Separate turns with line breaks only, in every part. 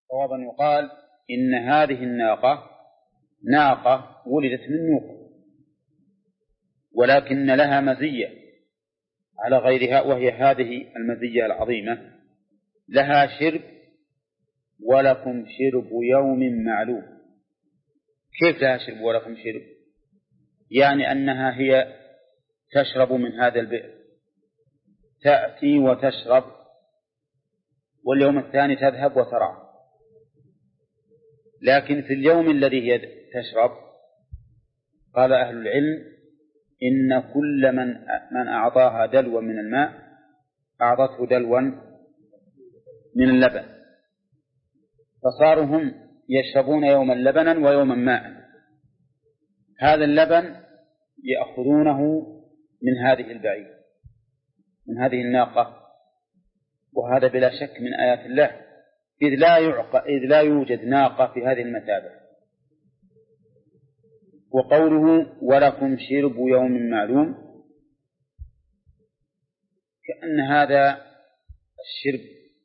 صوابا يقال إن هذه الناقة ناقة ولدت من نوق، ولكن لها مزية على غيرها، وهي هذه المزية العظيمة: لها شرب ولكم شرب يوم معلوم. كيف لها شرب ولكم شرب؟ يعني أنها هي تشرب من هذا البئر، تأتي وتشرب، واليوم الثاني تذهب وترعى. لكن في اليوم الذي هي تشرب قال أهل العلم إن كل من أعطاها دلوا من الماء أعطته دلوا من اللبن، فصاروا هم يشربون يوما لبنا ويوما ماء. هذا اللبن يأخذونه من هذه البعير، من هذه الناقة، وهذا بلا شك من آيات الله، إذ لا يوجد ناقة في هذه المثابة. وقوله ولكم شرب يوم معلوم، كأن هذا الشرب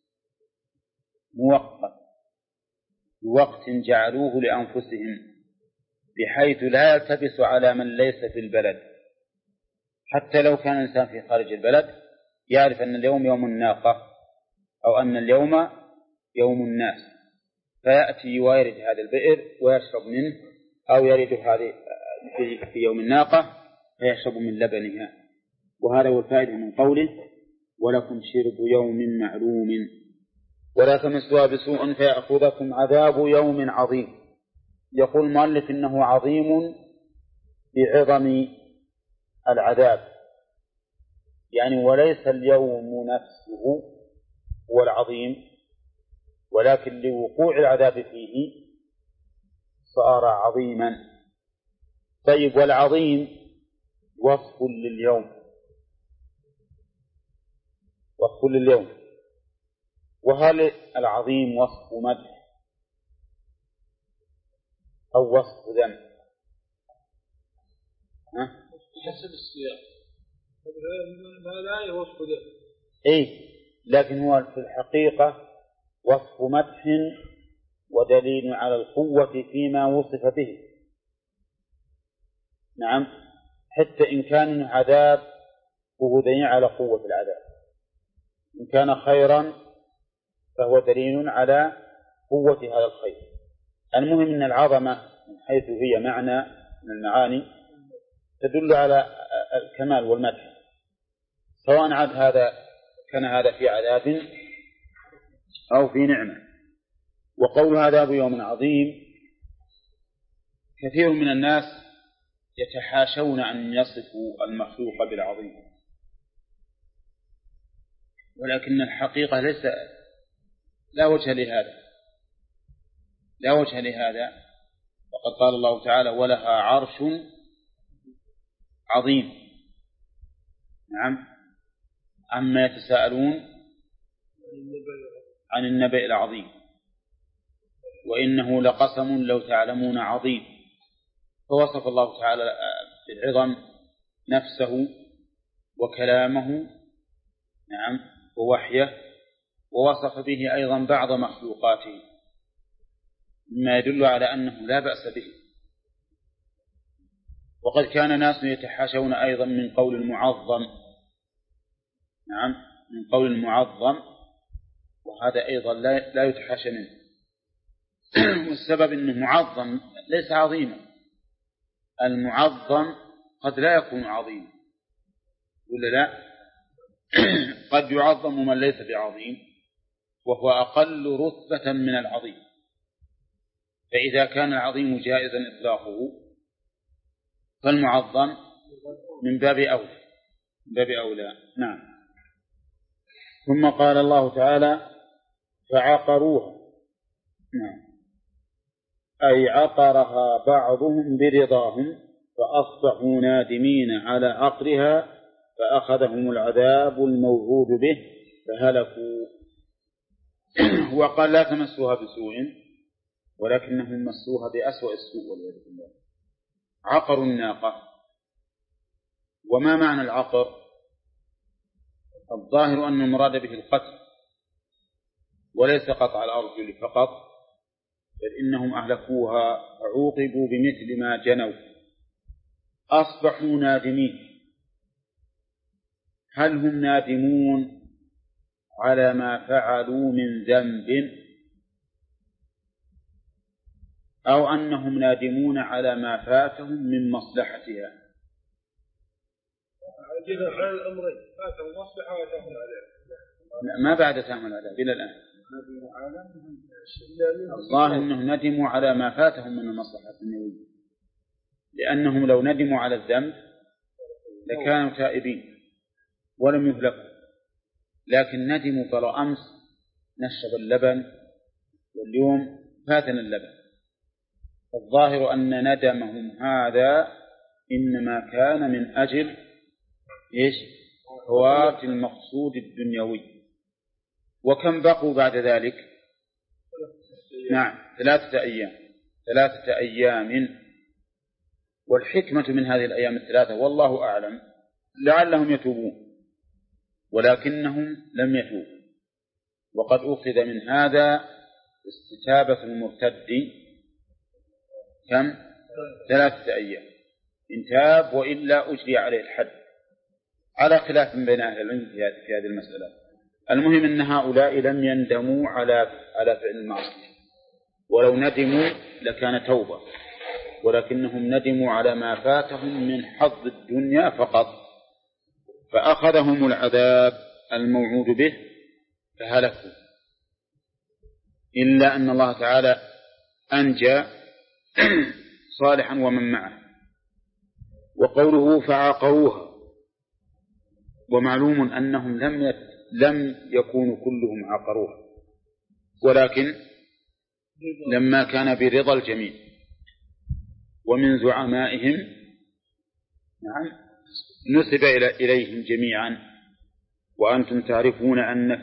موقت بوقت جعلوه لأنفسهم، بحيث لا يلتبس على من ليس في البلد. حتى لو كان الإنسان في خارج البلد يعرف أن اليوم يوم الناقة، أو أن اليوم يوم الناس، فيأتي ويرد هذا البئر ويشرب منه، أو يرد هذه في يوم الناقة فيشرب من لبنها. وهذا هو الفائدة من قوله ولكم شرب يوم معلوم ولا تمسوها بسوء فيأخذكم عذاب يوم عظيم. يقول المؤلف إنه عظيم بعظم العذاب، يعني وليس اليوم نفسه هو العظيم، ولكن لوقوع العذاب فيه صار عظيما. طيب، والعظيم وصف لليوم، وصف لليوم، وهل العظيم وصف مدح أو وصف ذم؟
حسب السياق، ما لا يوصف ذم.
لكن هو في الحقيقة وصف مدح ودليل على القوة فيما وصف به. نعم، حتى إن كان عذاب فهو دليل على قوة العذاب، إن كان خيرا فهو دليل على قوة هذا الخير. المهم أن العظمة من حيث هي معنى من المعاني تدل على الكمال والمدح، سواء كان هذا في عذاب أو في نعمة. وقول عذاب يوم عظيم، كثير من الناس يتحاشون أن يصفوا المخلوق بالعظيم، ولكن الحقيقة لا وجه لهذا. وقد قال الله تعالى ولها عرش عظيم. نعم، عما يتساءلون عن النبأ العظيم وإنه لقسم لو تعلمون عظيم. فوصف الله تعالى بالعظم نفسه وكلامه، نعم، ووحيه، ووصف به أيضا بعض مخلوقاته مما يدل على أنه لا بأس به. وقد كان ناس يتحاشون أيضا من قول المعظم، نعم، من قول المعظم، وهذا أيضا لا يتحاشى منه. والسبب أنه معظم ليس عظيما، المعظم قد لا يكون عظيما، ولا لا؟ قد يعظم من ليس بعظيم وهو أقل رتبة من العظيم، فإذا كان العظيم جائزا إطلاقه فالمعظم من باب أولى. نعم. ثم قال الله تعالى فعقروها، نعم، أي عقرها بعضهم برضاهم فأصبحوا نادمين على عقرها فأخذهم العذاب الموعود به فهلكوا. وقال لا تمسوها بسوء ولكنهم مسوها بأسوأ السوء والعياذ بالله. عقروا الناقة. وما معنى العقر؟ الظاهر أن المراد به القتل وليس قطع الأرجل فقط، بل إنهم أهلكوها فعوقبوا بمثل ما جنوا أصبحوا نادمين. هل هم نادمون على ما فعلوا من ذنب أو أنهم نادمون على ما فاتهم من مصلحتها؟
عندنا حال الأمرين، فاتهم مصلحة وتعمل عليها.
ما بعد تعمل عليها إلى الآن. الظاهر أنهم ندموا على ما فاتهم من المصلحة الدنيوية، لأنهم لو ندموا على الذنب لكانوا تائبين ولم يهلكوا، لكن ندموا قالوا أمس نشرب اللبن واليوم فاتنا اللبن. الظاهر أن ندمهم هذا إنما كان من أجل فوات المقصود الدنيوي. وكم بقوا بعد ذلك؟ نعم 3 أيام. 3 أيام. والحكمة من هذه الأيام 3 والله أعلم لعلهم يتوبون، ولكنهم لم يتوبوا. وقد أخذ من هذا استتابة المرتد كم؟ 3 أيام، إن تاب وإلا أجري عليه الحد، على خلاف بين أهل العلم في هذه المسألة. المهم أن هؤلاء لم يندموا على فعل المعصية، ولو ندموا لكان توبة، ولكنهم ندموا على ما فاتهم من حظ الدنيا فقط، فأخذهم العذاب الموعود به فهلكوا. إلا أن الله تعالى أنجى صالحا ومن معه. وقوله فعاقروها، ومعلوم أنهم لم يكونوا كلهم عاقروها، ولكن لما كان برضا الجميع ومن زعمائهم نعم نسب إليهم جميعا. وأنتم تعرفون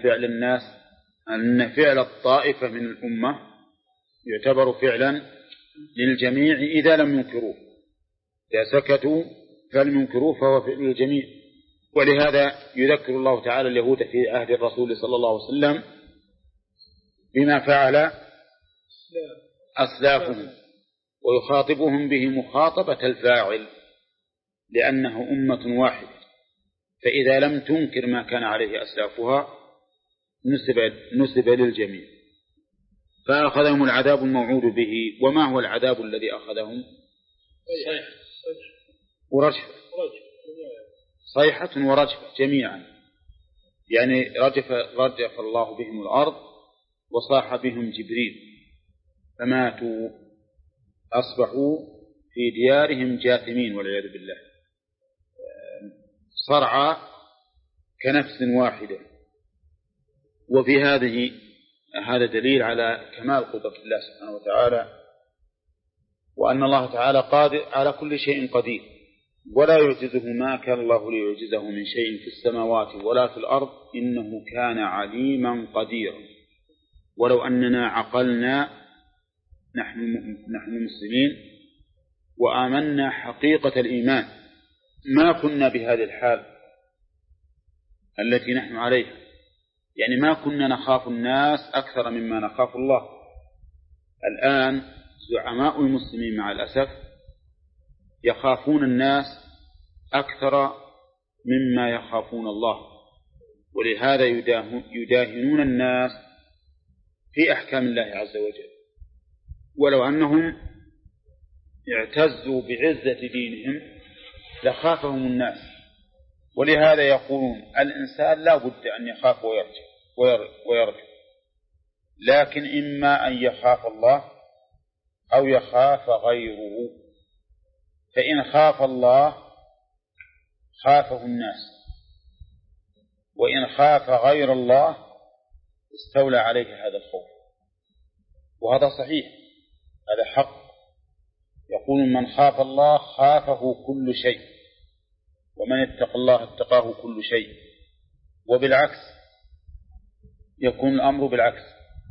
أن فعل الطائفة من الأمة يعتبر فعلا للجميع إذا لم ينكروه، إذا سكتوا فلم ينكروه فهو فعل للجميع. ولهذا يذكر الله تعالى اليهود في عهد الرسول صلى الله عليه وسلم بما فعل أسلافهم، ويخاطبهم به مخاطبة الفاعل، لأنه أمة واحدة، فإذا لم تنكر ما كان عليه أسلافها نسب للجميع. فأخذهم العذاب الموعود به. وما هو العذاب الذي أخذهم؟ ورجفة، صيحة ورجفة جميعا، يعني رجف الله بهم الأرض وصاح بهم جبريل فماتوا، أصبحوا في ديارهم جاثمين والعياذ بالله، صرعى كنفس واحدة. وفي هذا دليل على كمال قدرة الله سبحانه وتعالى، وأن الله تعالى قادر على كل شيء قدير، ولا يعجزه ما كان الله ليعجزه من شيء في السماوات ولا في الأرض، إنه كان عليما قديرا. ولو أننا عقلنا نحن مسلمين وآمنا حقيقة الإيمان ما كنا بهذه الحال التي نحن عليها، يعني ما كنا نخاف الناس أكثر مما نخاف الله. الآن زعماء المسلمين مع الأسف يخافون الناس أكثر مما يخافون الله، ولهذا يداهنون الناس في أحكام الله عز وجل. ولو أنهم اعتزوا بعزة دينهم لخافهم الناس. ولهذا يقولون الإنسان لا بد أن يخاف ويرجع، لكن إما أن يخاف الله أو يخاف غيره. فإن خاف الله خافه الناس، وإن خاف غير الله استولى عليه هذا الخوف. وهذا صحيح، هذا حق. يقول من خاف الله خافه كل شيء، ومن اتقى الله اتقاه كل شيء. وبالعكس يكون الأمر بالعكس.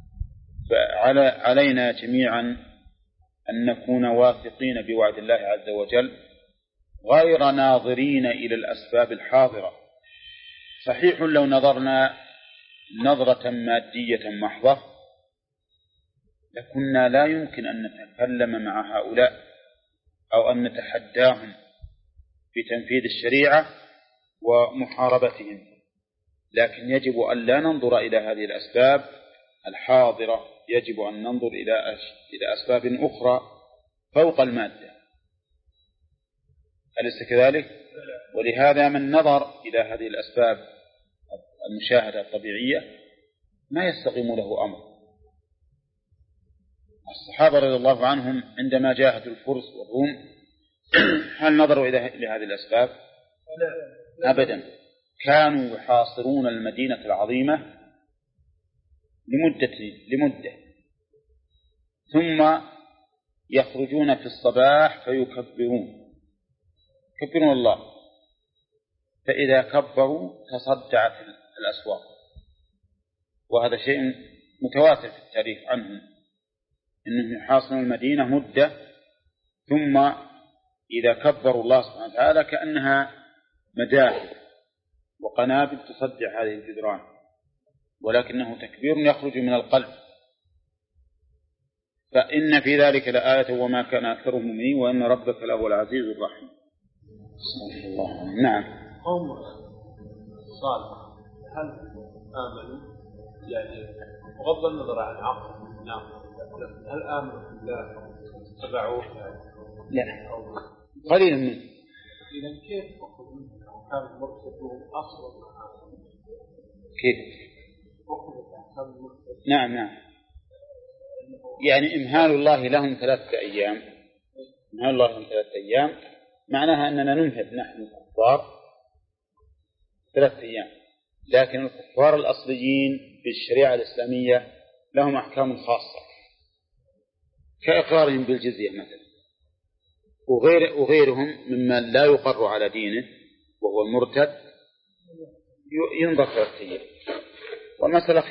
فعلينا جميعا أن نكون واثقين بوعد الله عز وجل غير ناظرين إلى الأسباب الحاضرة. صحيح لو نظرنا نظرة مادية محضة لكنا لا يمكن أن نتكلم مع هؤلاء أو أن نتحداهم في تنفيذ الشريعة ومحاربتهم، لكن يجب أن لا ننظر إلى هذه الأسباب الحاضرة، يجب أن ننظر إلى أسباب أخرى فوق المادة، أليس كذلك؟ ولهذا من نظر إلى هذه الأسباب المشاهدة الطبيعية ما يستقيم له أمر. الصحابة رضي الله عنهم عندما جاهدوا الفرس والروم هل نظروا إلى هذه الأسباب؟ أبدا، كانوا يحاصرون المدينة العظيمة لمدة ثم يخرجون في الصباح فيكبرون الله، فإذا كبروا تصدعت الأسواق، وهذا شيء متواتر في التاريخ عنهم أنهم يحاصرون المدينة مدة ثم إذا كبروا الله سبحانه وتعالى كأنها مداخل وقنابل تصدع هذه الجدران، ولكنه تكبير يخرج من القلب. فإن في ذلك لآية وما كان أكثرهم مؤمنين وإن ربك لهو العزيز الرحيم. نعم.
قوم صالح هل آمنوا يعني بغض النظر عن عقل نعم هل آمنوا بالله تبعوه
لا قليلا منه.
إذا كيف أخذ منه كان مرتبه أصلا
كيف؟ نعم يعني إمهال الله لهم 3 أيام، إمهال الله لهم 3 أيام معناها أننا نمهل نحن الكفار 3 أيام، لكن الكفار الأصليين بالشريعة الإسلامية لهم أحكام خاصة كإقرارهم بالجزية مثلا، وغيرهم ممن لا يقر على دينه وهو المرتد ينظر 3 أيام. والمسألة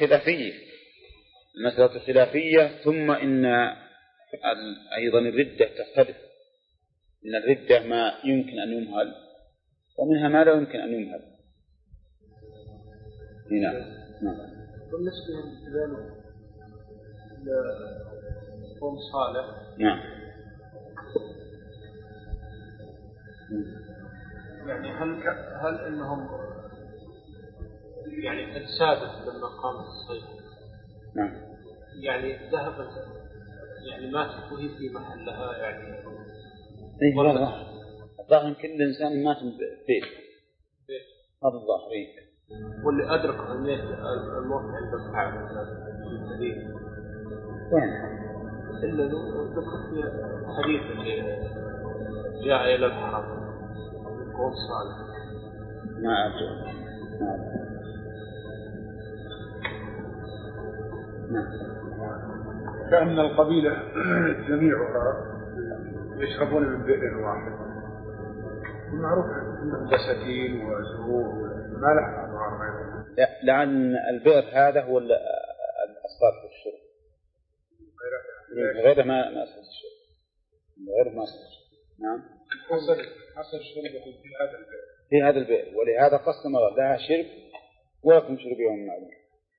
خلافية، ثم إن أيضا الردة تختلف، إن الردة ما يمكن أن يمهل ومنها ما لا يمكن أن يمهل. نعم.
بالنسبة لذلك قوم صالح
نعم
يعني هل إنهم يعني قد سادت لما قامت الصيد
نعم
يعني ذهبت يعني ماتت وهي في محلها يعني
الظاهر كل إنسان مات ببيت هذا الظاهرين
واللي أدرك الموت عند الكعبة الحديث إلا ذكر في حديث جاء إلى الحرم قوم صالح
ما أدري.
كأن القبيلة جميعها يشربون من بئر واحد، المعروف أنهم بساتين وزهور ما لها أنوار غيرها.
لأن البئر هذا هو الأصل في الشرب، غيره ما أصل الشرب، غيره ما أصل الشرب. نعم
حصل الشرب
في هذا البئر، ولهذا قسم الله لها شرب ولكم شرب يوم معلوم.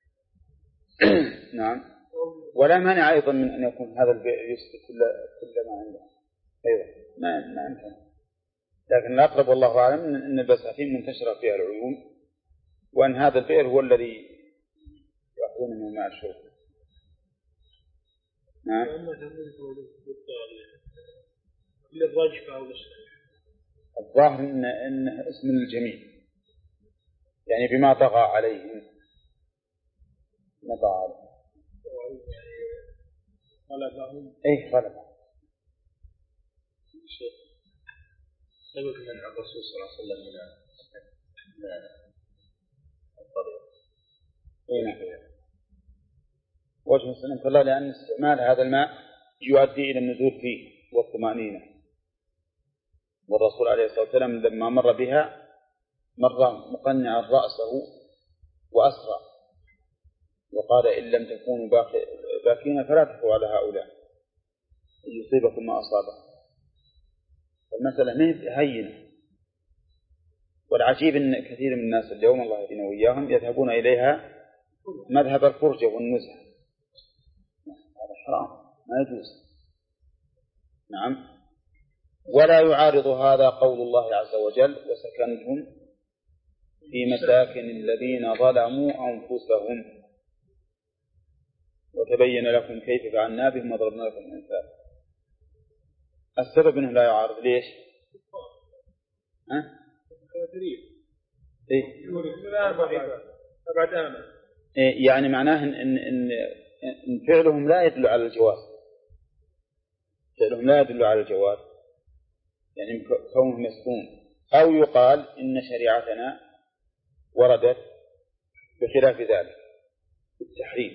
نعم. ولا مانع أيضا من أن يكون هذا البئر يسقي كل ما عنده أيضا ما يمكن، لكن الأقرب والله أعلم أن البساتين منتشرة فيها العيون، وأن هذا البئر هو الذي يأخذون منه ماء الشرب. نعم. الظاهر إنه اسم الجميع يعني بما طغى عليهم نطع عليهم
غلبهم
غلبهم.
سبب من الرسول صلى الله عليه وسلم إلى الطريق.
نعم. وجه سلمك الله لأن استعمال هذا الماء يؤدي إلى النزول فيه والطمأنينة، والرسول عليه الصلاة والسلام لما مر بها مر مقنعا رأسه وأسرع وقال إن لم تكونوا باكين فلا تحوا على هؤلاء يصيبكم ما أصابه. المسألة هينة، والعجيب أن كثير من الناس اليوم الله يهدينا وإياهم يذهبون إليها مذهب الفرجة والنزهة، هذا حرام ما يجوز. نعم. ولا يعارض هذا قول الله عز وجل وسكنتم في مساكن الذين ظلموا أنفسهم وتبين لكم كيف فعلنا بهم وضربنا لكم الأمثال. السبب أنه لا يعارض ليش؟ يعني معناه إن فعلهم لا يدل على الجواز. فعلهم لا يدل على الجواز يعني كونهم يسكون. أو يقال إن شريعتنا وردت بخلاف ذلك بالتحريم.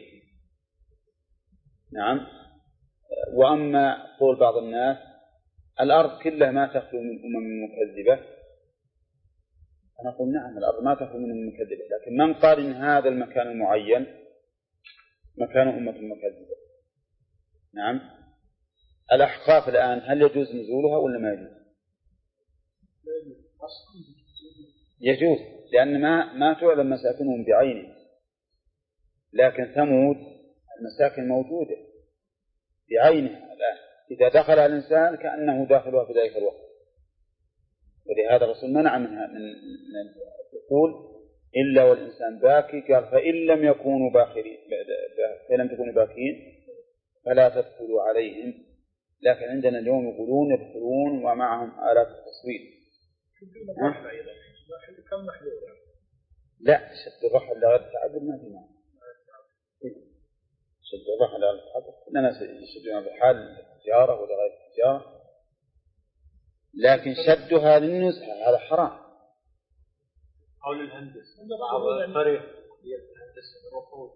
نعم. وأما قول بعض الناس الأرض كلها ما تخلو من مكذبة، أنا أقول نعم الأرض ما تخلو من مكذبة، لكن من قال إن هذا المكان المعين مكان أمة مكذبة. نعم. الأحقاف الآن هل يجوز نزولها ولا ما يجوز؟ يجوز لأن ما تعلم مساكنهم بعينه، لكن ثمود المساكن موجودة بعينها الآن، إذا دخل الإنسان كأنه داخلها في ذلك الوقت. ولهذا الرسول منع منها من يقول إلا والإنسان باكي، قال فإن لم يكونوا باكين فإن لم تكونوا باكين فلا تدخلوا عليهم. لكن عندنا اليوم يقولون يدخلون ومعهم آلات التصوير. لا شد الرحل لغير التعبد ما في معنى. شد الرحل لغير التعبد إننا يشدون بحال التجارة ولا غير التجارة، لكن شدها للنزهة هذا حرام.
أو للهندسة بعض الطريق يهندس الركوب.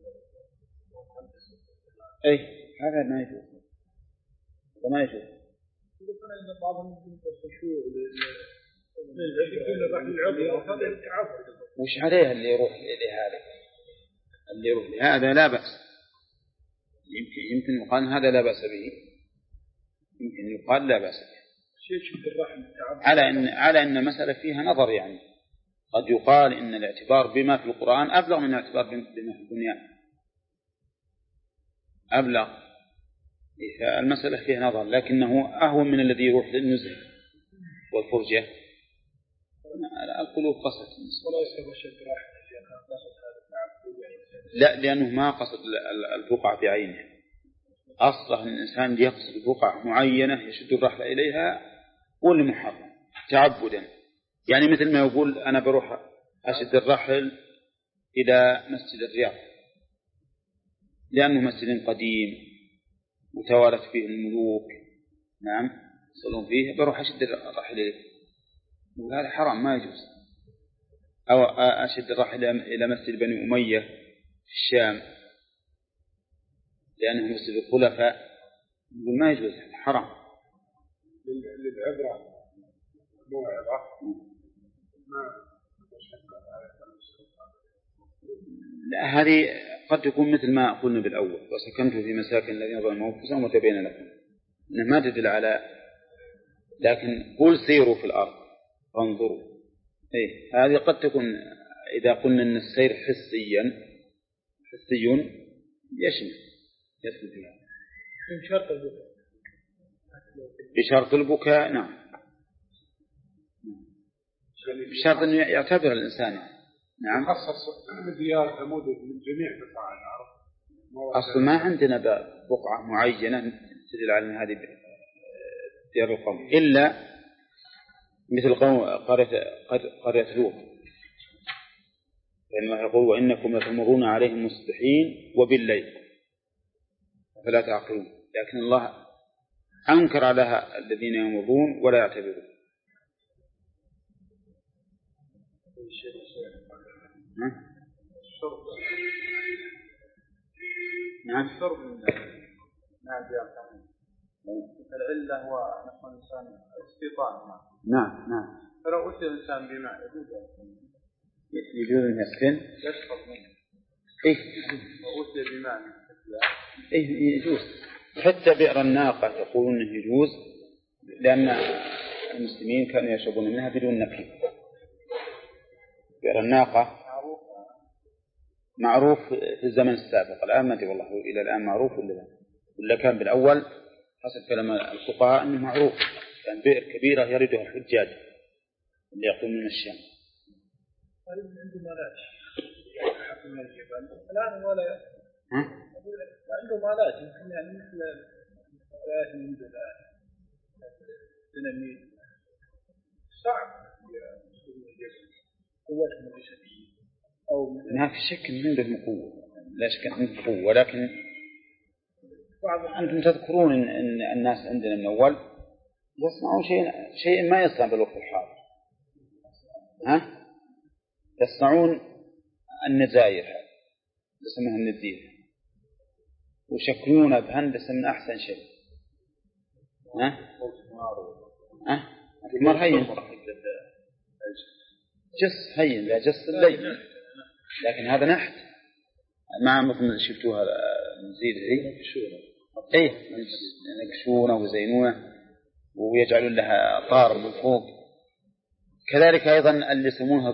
أي هذا ما يجوز. وما يجوز. وش عليه اللي يروح لهذا؟ اللي يروح لهذا لا بأس. يمكن يقال هذا لا بأس به، يمكن يقال لا بأس به. على أن مسألة فيها نظر، يعني قد يقال إن الاعتبار بما في القرآن أبلغ من الاعتبار بما في الدنيا، أبلغ. المسألة فيها نظر، لكنه أهون من الذي يروح للنزهة والفرجة. القلوب قصد لا، لأنه ما قصد البقعة بعينها. أصلا الإنسان يقصد بقعة معينة يشد الرحل إليها واللي محرم تعبدا. يعني مثل ما يقول أنا بروح أشد الرحل إلى مسجد الرياض لأنه مسجد قديم وتوالت فيه الملوك، نعم يصلون فيه، بروح أشد الرحل إليه، وهذا حرام ما يجوز. أو أشد الرحل إلى مسجد بني أمية في الشام لأنه مسجد الخلفاء، يقول ما يجوز، حرام.
للعبرة موعظة
لا، هذه قد تكون مثل ما قلنا بالأول وسكنتم في مساكن الذين ظلموا أنفسهم وتبين لكم، إنه ما تدل على، لكن قل سيروا في الأرض فانظروا. هذه قد تكون إذا قلنا أن السير حسي يشمل فيها بشرط البكاء. نعم، بشرط أن يعتبر الإنسان. نعم.
خصص ديار ثمود من جميع بقاع الأرض.
أصل ما عندنا بقعة معينة تدل على أن هذه ديار القوم، إلا مثل قرية لوط، لأنه يقول وإنكم لتمرون عليهم مصبحين وبالليل فلا تعقلون، لكن الله أنكر على الذين يمرون ولا يعتبرون. نعم.
الشرب من العلة هو نحو الإنسان استيطان.
نعم.
فلو أتي الإنسان بماء
يجوز أن يسكن
يشرب منه. أتي بماء
يجوز. حتى بئر الناقة يقولون أنه يجوز، لأن المسلمين كانوا يشربون منها بدون نكير. بئر الناقة معروف في الزمن السابق، الآن ما أدري والله إلى الآن معروف ولا لا. ولا كان بالأول حسب كلام الفقهاء أنه معروف، كان بئر كبيرة يردها الحجاج اللي يقومون من الشام.
عنده مالات حق من الجبل الآن ولا عنده مالات يمكن يعني مثل الآيات من الآن ديناميت صعب قوتهم الجسدية أو
ما في شك أن عندهم قوة، لا شك عندهم قوة، ولكن أنتم تذكرون أن الناس عندنا من أول يصنعون شيء ما يصنع بالوقت الحاضر. يصنعون النزاير يسمونها النزير، ويشكلونها بهندسة من أحسن شيء. المر هين جص هين لا جص الليل، لكن هذا نحت مع مثل شفتوها النزير ينقشونه ويزينونه ويجعلون لها طار من فوق. كذلك أيضا اللي يسمونها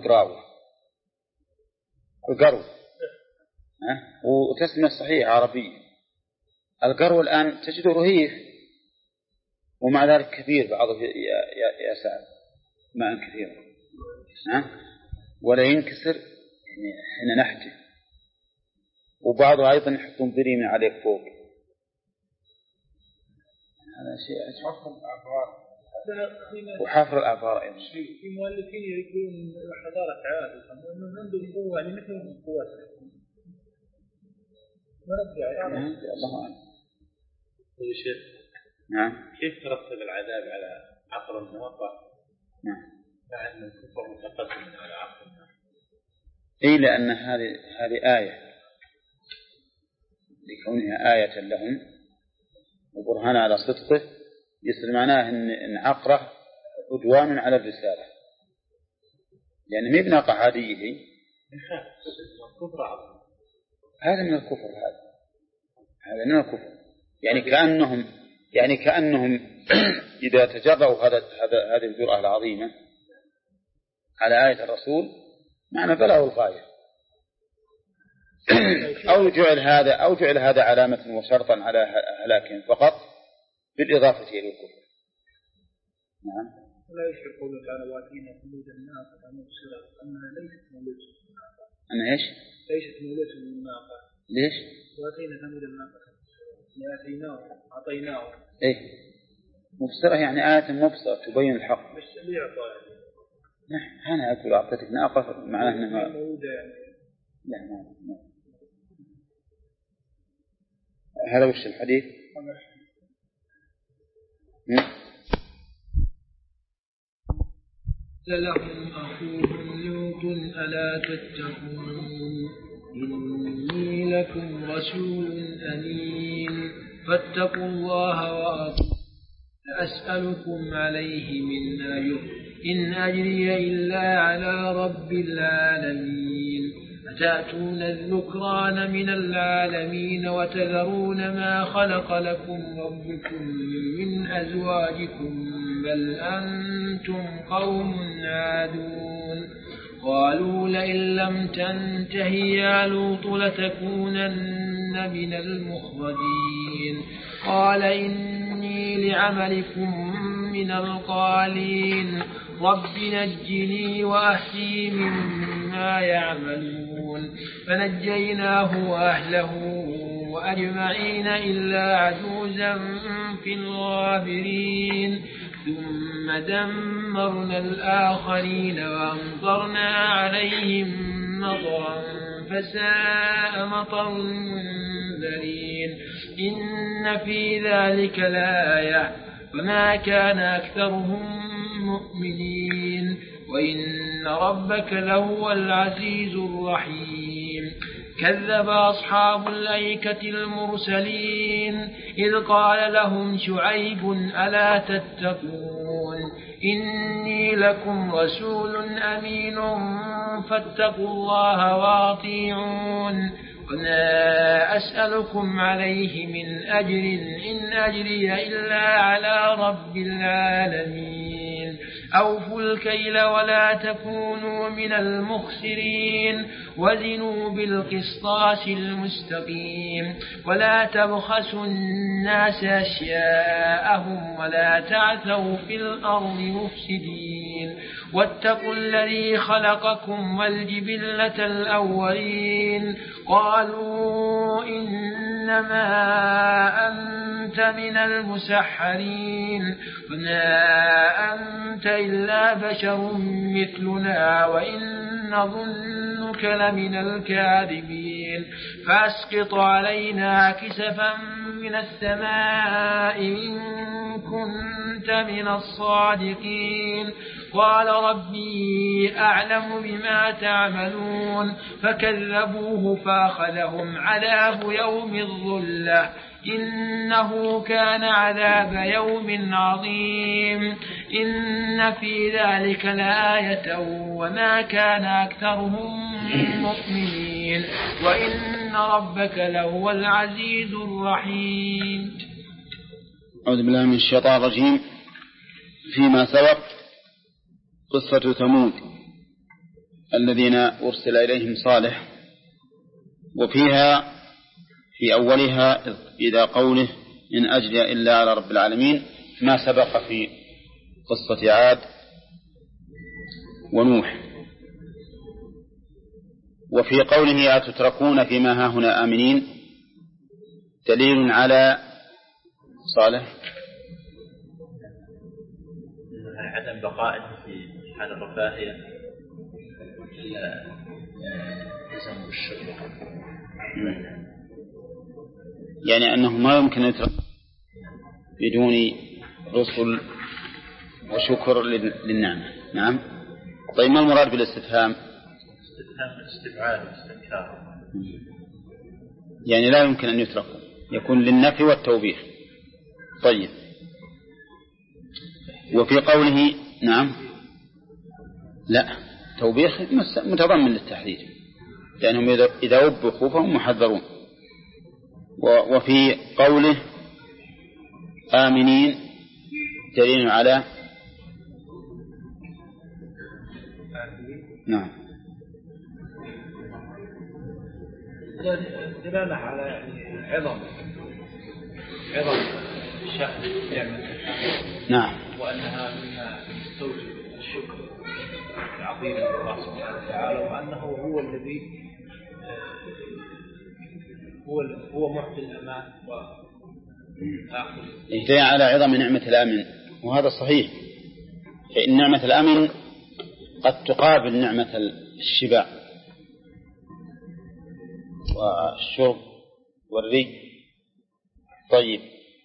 القرو، وتسمية صحيحة عربية. القرو الآن تجده رهيف ومع ذلك كثير، بعضه يا سعد ماء كثير ولا ينكسر يعني حين نحته، وبعضه أيضا يحطون بريمة عليه فوق. هذا شيء وحفر الأعفار أيضا.
في مؤلفين يقولون حضارة عادة أنهم عندهم قوة يعني مثل قوتنا. ما نرجع
الله أعلم.
يا شيخ
نعم.
كيف ترتب العذاب على عقل الموقع؟
نعم.
مع أن الكفر متقدم على عقل الناس.
لأن هذه آية لكونها آية لهم وبرهان على صدقه، يصير معناه أن عقره عدوان على الرسالة، يعني ما بناقة عادية هذا من الكفر. هذا من الكفر، يعني كأنهم إذا تجرؤوا هذه الجرأة العظيمة على آية الرسول معنى بلغوا الغاية. أو جعل هذا علامة وشرطا على هلاكهم فقط بالإضافة إلى الكفر. نعم.
لا يشعر قوله تعالى واتينا ثمود الناقة مبصرة أنها ليست مولدة الناقة.
أنها إيش؟
ليست مولدة الناقة.
ليش؟
واتينا ثمود الناقة أعطيناه.
مبصرة يعني آية مبصرة تبين الحق.
بس اللي يعطى
يعني. أنا أقول أعطيتك ناقة معناه أنها
مولدة يعني.
لا ما. هذا وش الحديث؟
لهم أخوهم لوط ألا تتقون إني لكم رسول أمين فاتقوا الله وأطيعون أسألكم عليه من أجر إن أجري إلا على رب العالمين أتأتون الذكران من العالمين وتذرون ما خلق لكم ربكم من أزواجكم بل أنتم قوم عادون قالوا لئن لم تنتهي يا لوط لتكونن من المخرجين قال إني لعملكم من القالين رب نجني وأهلي مما يعملون فنجيناه وأهله وأجمعين إلا عجوزا في الغابرين ثم دمرنا الآخرين وأمطرنا عليهم مطرا فساء مطر المنذرين إن في ذلك لآية وما كان أكثرهم مؤمنين وإن ربك لهو العزيز الرحيم كذب أصحاب الأيكة المرسلين إذ قال لهم شعيب ألا تتقون إني لكم رسول أمين فاتقوا الله وأطيعون وما أسألكم عليه من أجر إن أجري إلا على رب العالمين أوفوا الكيل ولا تكونوا من المخسرين وزنوا بالقسطاس المستقيم ولا تبخسوا الناس أشياءهم ولا تعثوا في الأرض مفسدين واتقوا الذي خلقكم والجبلة الأولين قالوا إنما أنت من المسحرين وما أنت إلا بشر مثلنا وإن نظنك لمن الكاذبين فأسقط علينا كسفا من السماء إن كنت من الصادقين قال ربي أعلم بما تعملون فكذبوه فأخذهم عذاب يوم الظلة إنه كان عذاب يوم عظيم إن في ذلك لآية وما كان أكثرهم مؤمنين وإن ربك لهو العزيز الرحيم.
أعوذ بالله من الشيطان الرجيم. فيما سبق قصة ثمود الذين أرسل إليهم صالح، وفيها في أولها إذا قوله إن أجري إلا على رب العالمين ما سبق في قصة عاد ونوح. وفي قوله أتتركون فيما هاهنا آمنين دليل على صالح
عدم بقائه في حال الرفاهية إلا يلزم بالشكر،
يعني أنه ما يمكن يترك بدون رسل وشكر للنعمة. نعم. طيب ما المراد بالاستفهام؟
استفهام استبعاد واستنكار،
يعني لا يمكن أن يترك، يكون للنفي والتوبيخ. طيب. وفي قوله نعم لا توبيخ متضمن للتحذير لأنهم إذا وبخوا فهم محذرون. وفي قوله آمنين دليل على نعم
دلالة على يعني عظم شأن نعمة
نعم،
وأنها مما تستوجب الشكر العظيم لله سبحانه وتعالى، وأنه هو الذي هو معطي الأمان وآخر
دليل على عظم نعمة الأمن، وهذا صحيح. فإن نعمة الأمن قد تقابل نعمة الشبع والشرب والري. طيب،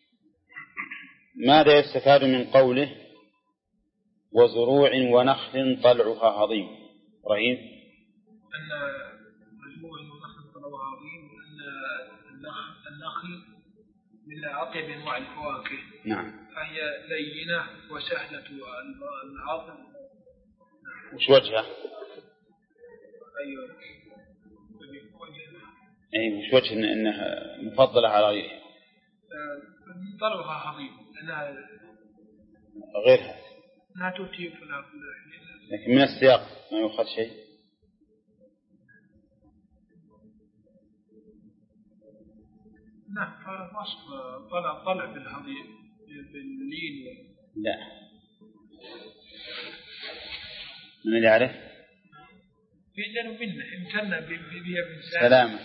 ماذا يستفاد من قوله وزروع ونخل طلعها هضيم؟ رهيب.
أن زروع ونخل طلعها هضيم، وأن النخل من أطيب أنواع الفواكه.
نعم.
فهي لينة وسهلة الهضم.
وش وجهها؟
أيوة.
وش وجه إنها مفضلة على غيرها؟
طلعها هضيم لأنها
غيرها
لا تطيب فلا.
لكن من السياق ما يؤخذ شيء.
نعم، وصف طلع بالهضيم باللين.
لا، من اللي يعرف؟
في جنوب منه امتنى بها من
سلامة.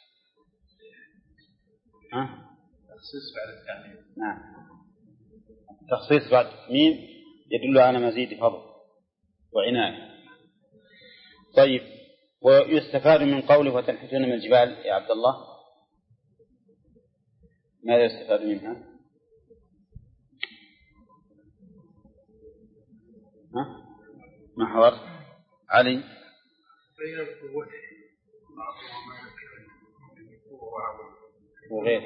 تخصيص بعد التعميم.
نعم، تخصيص بعد التعميم يدل على مزيد فضل وعناية. طيب، ويستفاد من قوله وتنحتون من الجبال يا عبد الله، ماذا يستفاد منها؟ ما حضرت علي؟ وغير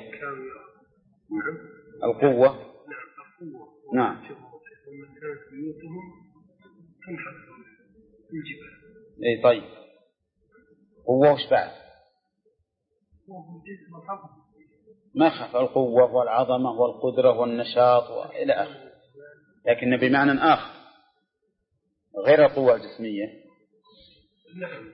القوة. نعم.
ومن كانت بيوتهم تنحت من الجبال.
اي طيب، قوة وش بعد؟ ما خف القوة والعظمة والقدرة والنشاط وإلى آخره، لكن بمعنى آخر غير القوة الجسمية.
نعم.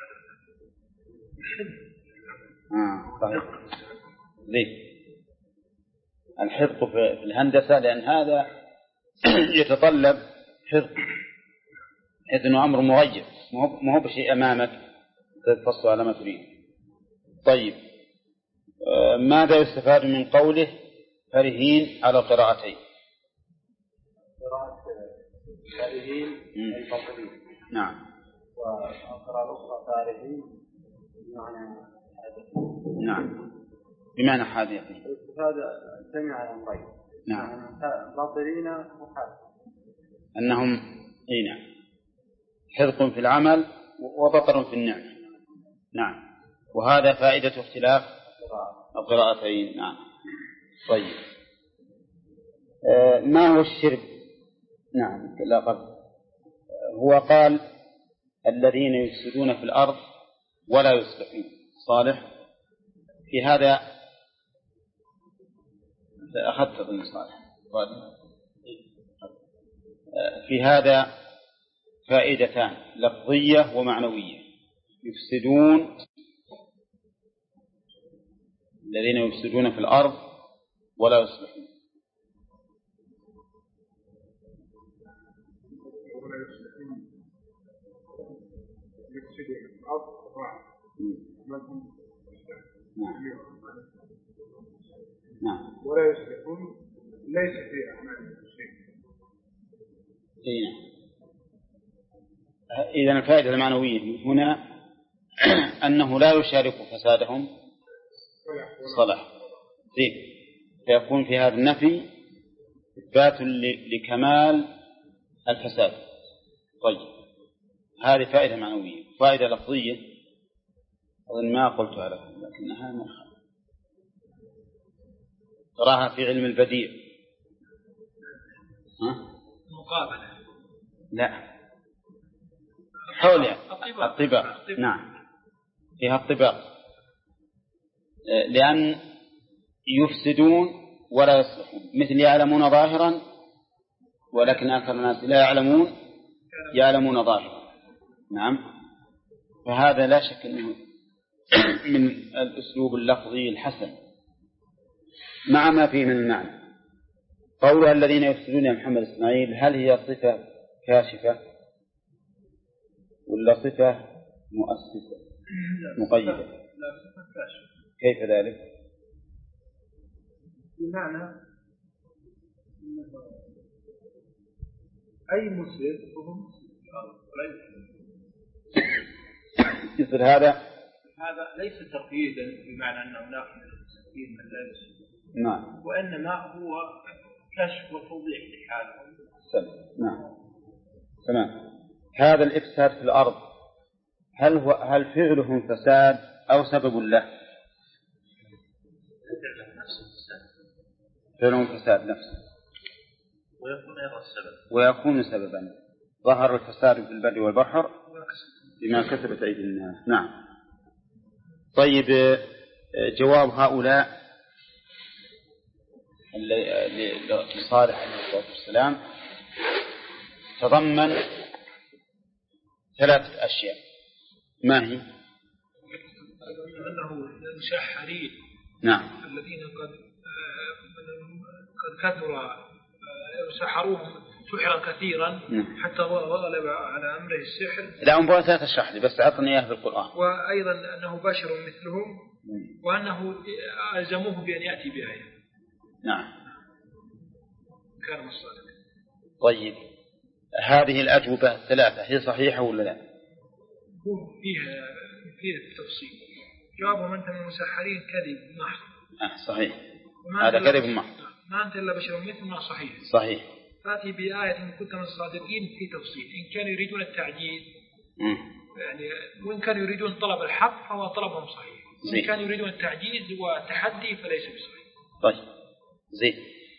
صحيح. ليه؟ الحفظ في الهندسة لأن هذا يتطلب حفظ، حيث أنه أمر مغير، ما هو بشيء أمامك تفصل على ما تريد. طيب، ماذا يستفاد من قوله فرهين على قراءتين؟
قراءة فارهين أي بطلين.
نعم.
والقراءة الأخرى فارهين بمعنى حادثين.
نعم، بمعنى حادثين.
هذا سمع الأمرين.
نعم.
باطلين وحادثين.
أنهم نعم، حذق في العمل وبطر في النعمة. نعم، وهذا فائدة اختلاف القراءتين. نعم. طيب، ما هو الشرك؟ نعم، لا قبل. هو قال الذين يفسدون في الأرض ولا يصلحون. صالح في هذا أخذت بالمصالح. في هذا فائدتان لفظية ومعنوية. يفسدون، الذين يفسدون في الأرض ولا يصلحون. نعم.
ولا يصلحون ليس في أعمالهم شيء.
إذن الفائدة المعنوية هنا أنه لا يشارك فسادهم صلاح. فيكون في هذا النفي إثبات لكمال الفساد. طيب، هذه فائدة معنوية. فائدة لفظية أظن ما قلتها لكم لكنها تراها في علم البديع.
مقابلة.
لا، حولها الطباق. نعم، فيها الطباق، لأن يفسدون ولا يصلحون، مثل يعلمون ظاهرا ولكن أكثر الناس لا يعلمون ظاهرا. نعم، فهذا لا شك أنه من الأسلوب اللفظي الحسن مع ما فيه من المعنى. قولها الذين يفسدون يا محمد إسماعيل، هل هي صفة كاشفة ولا صفة مؤسسة مقيدة؟
لا، صفة كاشفة.
كيف ذلك؟
بمعنى أي مسلم وهو مسلم
يصير هذا
ليس تقييدا بمعنى أن هناك من المسلمين من لا يسلم.
نعم.
وإنما هو كشف وتوضيح لحالهم.
نعم، تمام. هذا الإفساد في الأرض هل فعلهم فساد أو سبب له؟ فعلهم فساد نفسه، ويكون سببا. ظهر الفساد في البر والبحر بما كسبت أيدي الناس. نعم. طيب، جواب هؤلاء لصالح عليه الصلاة والسلام تضمن 3 أشياء. ما هي؟
أنه المشحرين.
نعم.
الذين قد كثر سحروهم سحرا كثيرا حتى غلب على أمره السحر.
لا، أنبوه 3 أشرح لي بس أعطني إياه في القرآن.
وأيضا أنه بشر مثلهم وأنه ألزموه بأن يأتي بآية.
نعم،
كان الصادق.
طيب، هذه الأجوبة 3 هي صحيحة ولا لا؟
فيها تفصيل. جوابهم أنت من المسحرين كذب محض.
صحيح، هذا كذب محض.
ما أنت إلا بشر مثلنا. صحيح. فأتي بآية إن كنت من الصادقين في تفصيل. إن كانوا يريدون التعجيز يعني، وإن كانوا يريدون طلب الحق فهو طلبهم صحيح. وإن كانوا يريدون التعجيز والتحدي فليس بصحيح.
طيب، زين.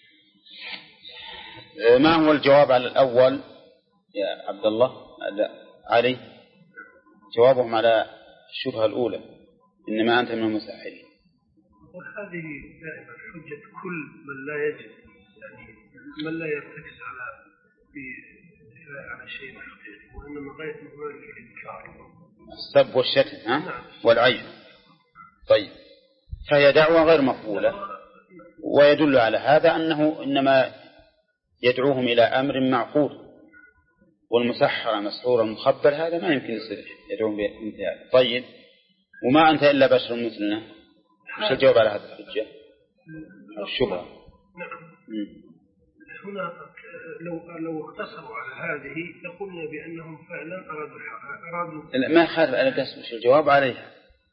ما هو الجواب على الأول يا عبد الله؟ علي جوابهم على الشبهة الأولى إنما أنت من المسحرين.
وهذه دائما حجة كل من لا يجد، يعني من لا يرتكز على على شيء حقيقي، وإنما غاية ذلك الإنكار.
السب والشتم والعيب. طيب، فهي دعوة غير مقبولة، ويدل على هذا أنه إنما يدعوهم إلى أمر معقول، والمسحر مسحور المخبر هذا ما يمكن يصير يدعوهم بمثل هذا. طيب، وما أنت إلا بشر مثلنا، وش الجواب على هذا الحجة الشبهة؟
نعم. هنا لو اقتصروا على هذه لقلنا بأنهم فعلا أرادوا
ما خالف على القسم. وش الجواب عليها؟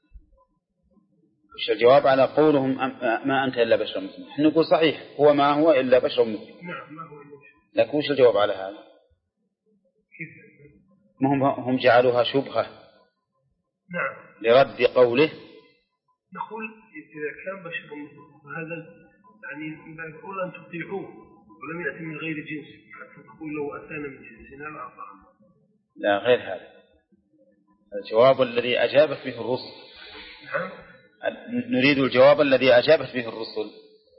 وش الجواب على قولهم ما أنت إلا بشر مثلنا؟ نحن نقول صحيح هو ما هو إلا بشر مثلنا.
نعم، ما هو المشكلة.
لكن وش الجواب على هذا؟ هم جعلوها شبهة.
نعم.
لرد قوله.
نقول إذا كان بشر مثلكم هذا يعني يقول أن تطيعوه ولم يأتي من غير جنس، حتى تقول لو أتانا من جنسنا لأطعنا.
لا، غير هذا. الجواب الذي أجابت به الرسل.
نعم.
نريد الجواب الذي أجابت به الرسل.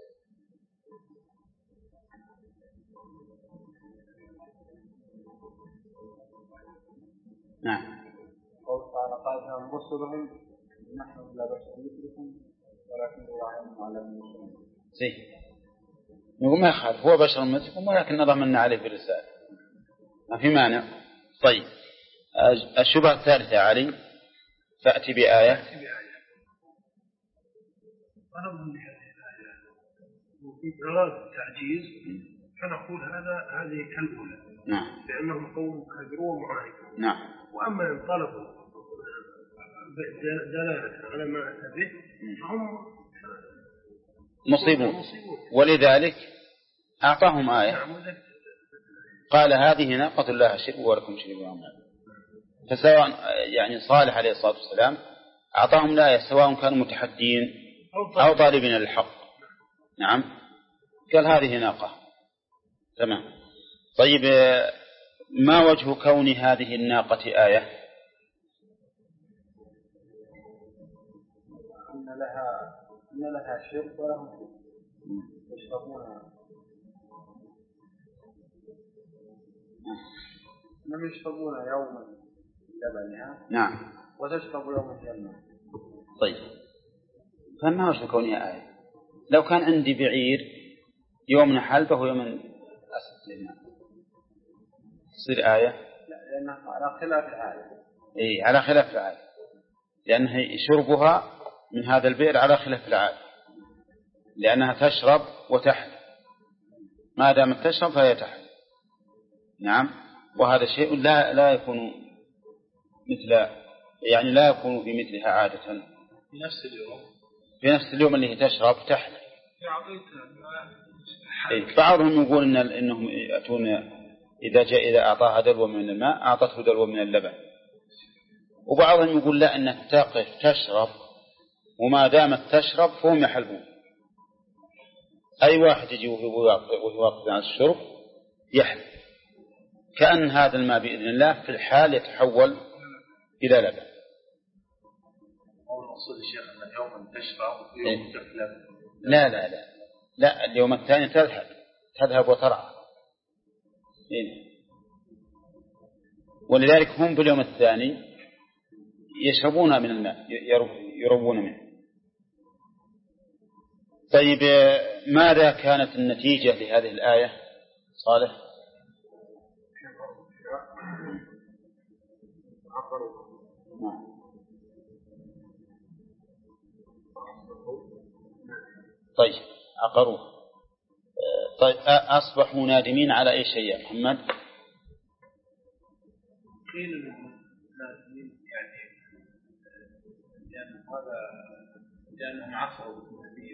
نعم.
قول تعالى قال لهم رسلهم نحن لا بشر مثلكم ولكن الله يمن على من يشاء.
زين. نقول ما يخالف، هو بشر مثلكم ولكن نضمن عليه بالرسالة، ما في مانع. طيب، الشبهة الثالثة علي، فأتي بآية.
وفي إرادة التعجيز فنقول هذه كالأولى.
نعم.
لأنهم قوم كبيرون معاندون.
نعم.
وأما إن طلبوا دلالة على ما أتى به فهم
مصيبون، ولذلك أعطاهم آية. قال هذه ناقة لها شرب ولكم شرب يوم. فسواء يعني صالح عليه الصلاة والسلام أعطاهم الآية سواء كانوا متحدين أو طالبين للحق. نعم. قال هذه ناقة. تمام. طيب، ما وجه كون هذه الناقة آية؟
إن لها شرب ولهم يشربونها. من يشربون يوما لبنها.
نعم.
وتشرب يوم الجنة.
طيب، فما وجه كونها آية؟ لو كان عندي بعير يوم حلبه ويوم أسد لنا تصير آية؟
لا، لأنها على خلاف العادة.
إيه، على خلاف العادة، لأنها شربها من هذا البئر على خلاف العادة، لأنها تشرب وتحل، ما دامت تشرب فهي تحل. نعم. وهذا شيء لا يكون يعني لا يكون في مثلها عادة. في نفس اليوم اللي هي تشرب تحل. بعضهم يقول إنهم يأتون إذا أعطاها دلو من الماء أعطته دلو من اللبن، وبعضهم يقول لا، أنها تقف تشرب وما دامت تشرب فهم يحلبون. أي واحد يجي وهو واقف عن الشرب يحلب، كأن هذا الماء بإذن الله في الحال يتحول إلى لبن.
المقصود الشيخ أن يوم تشرب ويوم تحلب.
لا لا لا لا، اليوم الثاني تذهب وترعى. ولذلك هم باليوم الثاني يشربون من الماء، يروون منه. طيب، ماذا كانت النتيجة لهذه الآية صالح؟ طيب، عقروه. طيب، أصبحوا نادمين على أي شيء يا محمد؟
قيل لهم نادمين يعني لأنهم عصروا بالنبي،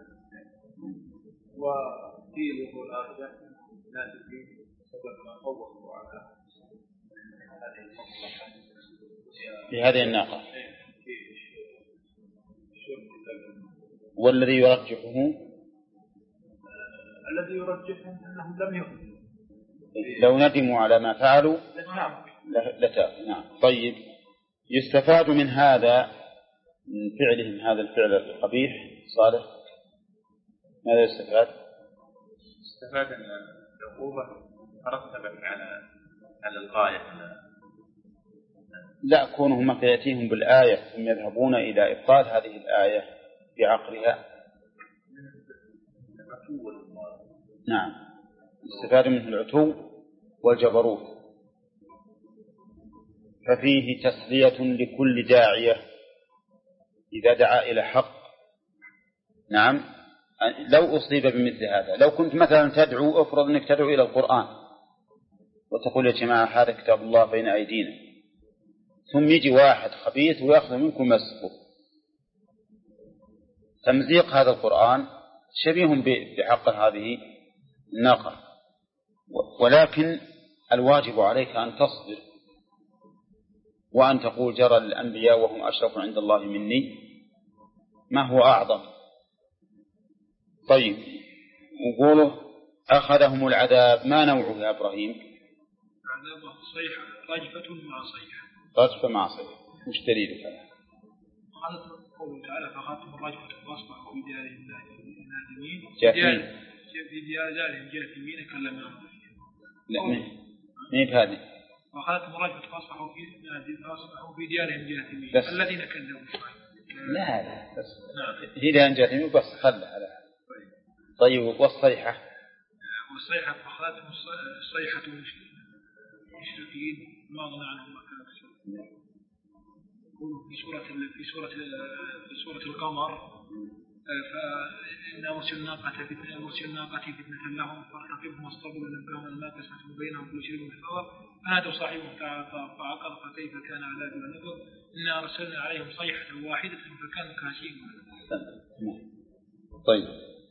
وقيل له الآخر نادمين سبب ما فوقوا على هذه المصلحة
في هذه الناقة. والذي يرجحهم
أنهم لم يؤمنوا،
لو ندموا على ما فعلوا لتابوا. نعم. طيب، يستفاد من هذا من فعلهم هذا الفعل القبيح صالح، ماذا يستفاد؟
استفاد أن العقوبة ترتبت على على الغاية.
لا، كونهم يأتيهم بالآية ثم يذهبون إلى إبطال هذه الآية بعقلها. نعم، استفاد منه العتو والجبروت. ففيه تسلية لكل داعية إذا دعا إلى حق. نعم، لو أصيب بمثل هذا، لو كنت مثلا تدعو، أفرض أنك تدعو إلى القرآن وتقول يا جماعة هذا كتاب الله بين أيدينا، ثم يجي واحد خبيث ويأخذ منكم مسكه، تمزيق هذا القرآن شبيه بحق هذه الناقة. ولكن الواجب عليك أن تصبر وأن تقول جرى الأنبياء وهم أشرف عند الله مني، ما هو أعظم. طيب، وقوله أخذهم العذاب، ما نوعه يا إبراهيم؟
عذاب صيحة، رجفة مع صيحة.
رجفة مع صيحة، وش دليلك؟
قال قوله تعالى فأخذتهم الرجفة فأصبحوا في ديارهم نادمين، في ديارهم جاثمين كلمهم.
لا، مين بهذه؟
وأخذتهم الرجفة فأصبحوا في ديارهم جاثمين الذين كذبوا.
لا بس هي ديارهم جاثمين بس خلها على. طيب، والصيحة
فأخذتهم الصيحة مشركين ما ظن عنهم ما كانوا يكسبون. في سورة القمر فإن مرسل الناقة فتنة لهم فارتقبهم واصطبروا لنبههم الماء فسنتم بينهم كل شيء محتوى فنادوا صاحبهم فعقر فكيف كان عذابي ونذر إنا أرسلنا عليهم صيحة واحدة فكانوا كهشيم.
طيب،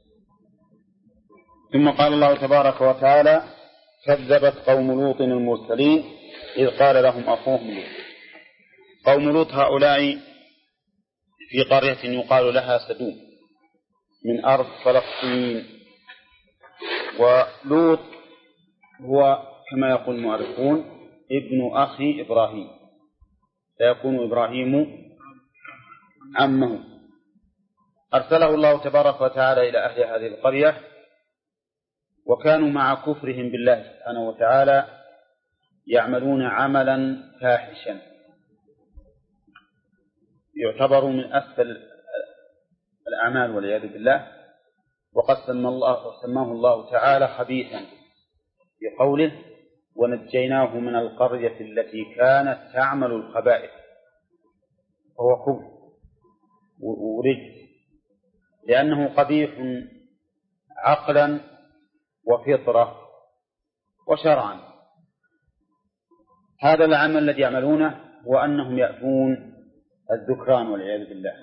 ثم قال الله تبارك وتعالى كذبت قوم لوط المرسلين إذ قال لهم أخوهم لوط. قوم لوط هؤلاء في قرية يقال لها سدوم من أرض فلسطين. ولوط هو كما يقول المؤرخون ابن أخي إبراهيم، فيكون إبراهيم عمه. أرسله الله تبارك وتعالى إلى أهل هذه القرية، وكانوا مع كفرهم بالله سبحانه وتعالى يعملون عملا فاحشا يعتبر من أسفل الأعمال والعياذ بالله، وقد سماه الله تعالى خبيثا بقوله ونجيناه من القرية التي كانت تعمل الخبائث، وهو خبث ورجس، لأنه قبيح عقلا وفطرة وشرعا. هذا العمل الذي يعملونه هو أنهم يأتون الذكران والعياذ بالله،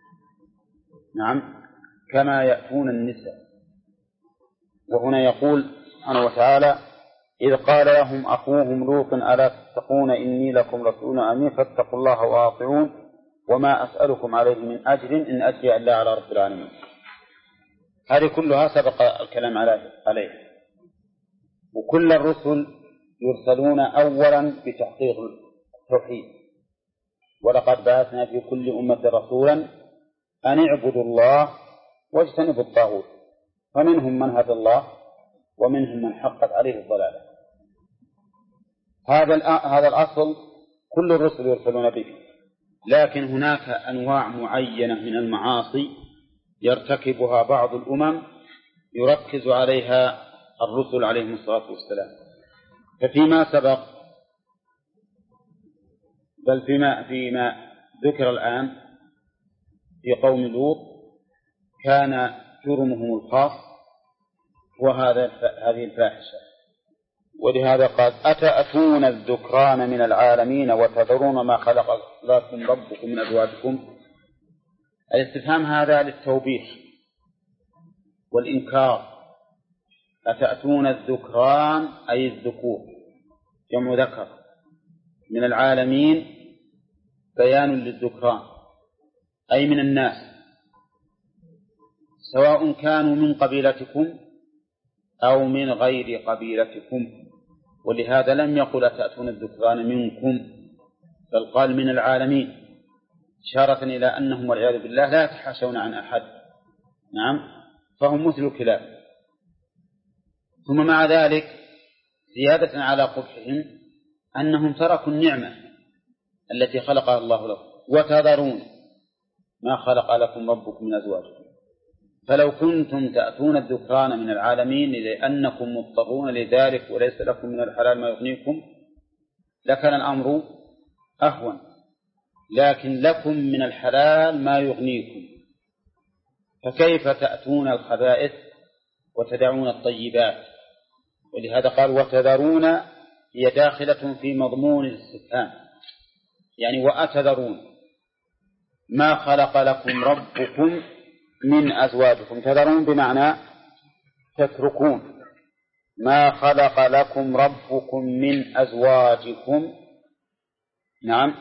نعم، كما يأتون النساء. وهنا يقول سبحانه وتعالى إذ قال لهم أخوهم لوط ألا تتقون إني لكم رسول أمين فاتقوا الله وأطيعون وما أسألكم عليه من أجر إن أجري إلا على رب العالمين. هذه كلها سبق الكلام عليه. وكل الرسل يرسلون أولا بتحقيق التوحيد، ولقد بعثنا في كل أمة رسولا أن اعبدوا الله واجتنبوا الطاغوت، فمنهم من هدى الله ومنهم من حقت عليه الضلالة. هذا الأصل كل الرسل يرسلون به، لكن هناك أنواع معينة من المعاصي يرتكبها بعض الأمم يركز عليها الرسل عليهم الصلاة والسلام. ففيما سبق بل فيما ذكر الآن في قوم لوط كان جرمهم الخاص هذه الفاحشة، ولهذا قال أتأتون الذكران من العالمين وتذرون ما خلق لكم ربكم من أزواجكم. الاستفهام هذا للتوبيخ والإنكار. أتأتون الذكران أي الذكور جمع ذكر من العالمين بيان للذكران أي من الناس، سواء كانوا من قبيلتكم أو من غير قبيلتكم. ولهذا لم يقل أتأتون الذكران منكم، بل قال من العالمين، إشارة إلى أنهم والعياذ بالله لا يتحاشون عن أحد، نعم، فهم مثل الكلاب. ثم مع ذلك زيادة على قبحهم أنهم تركوا النعمة التي خلقها الله لكم وتذرون ما خلق لكم ربكم من أزواجكم. فلو كنتم تأتون الذكران من العالمين لأنكم مضطرون لذلك وليس لكم من الحلال ما يغنيكم لكان الأمر أهون، لكن لكم من الحلال ما يغنيكم، فكيف تأتون الخبائث وتدعون الطيبات؟ ولهذا قال وتذرون هي داخلة في مضمون الاستفهام، يعني وأتذرون ما خلق لكم ربكم من أزواجكم. تذرون بمعنى تتركون ما خلق لكم ربكم من أزواجكم. نعم،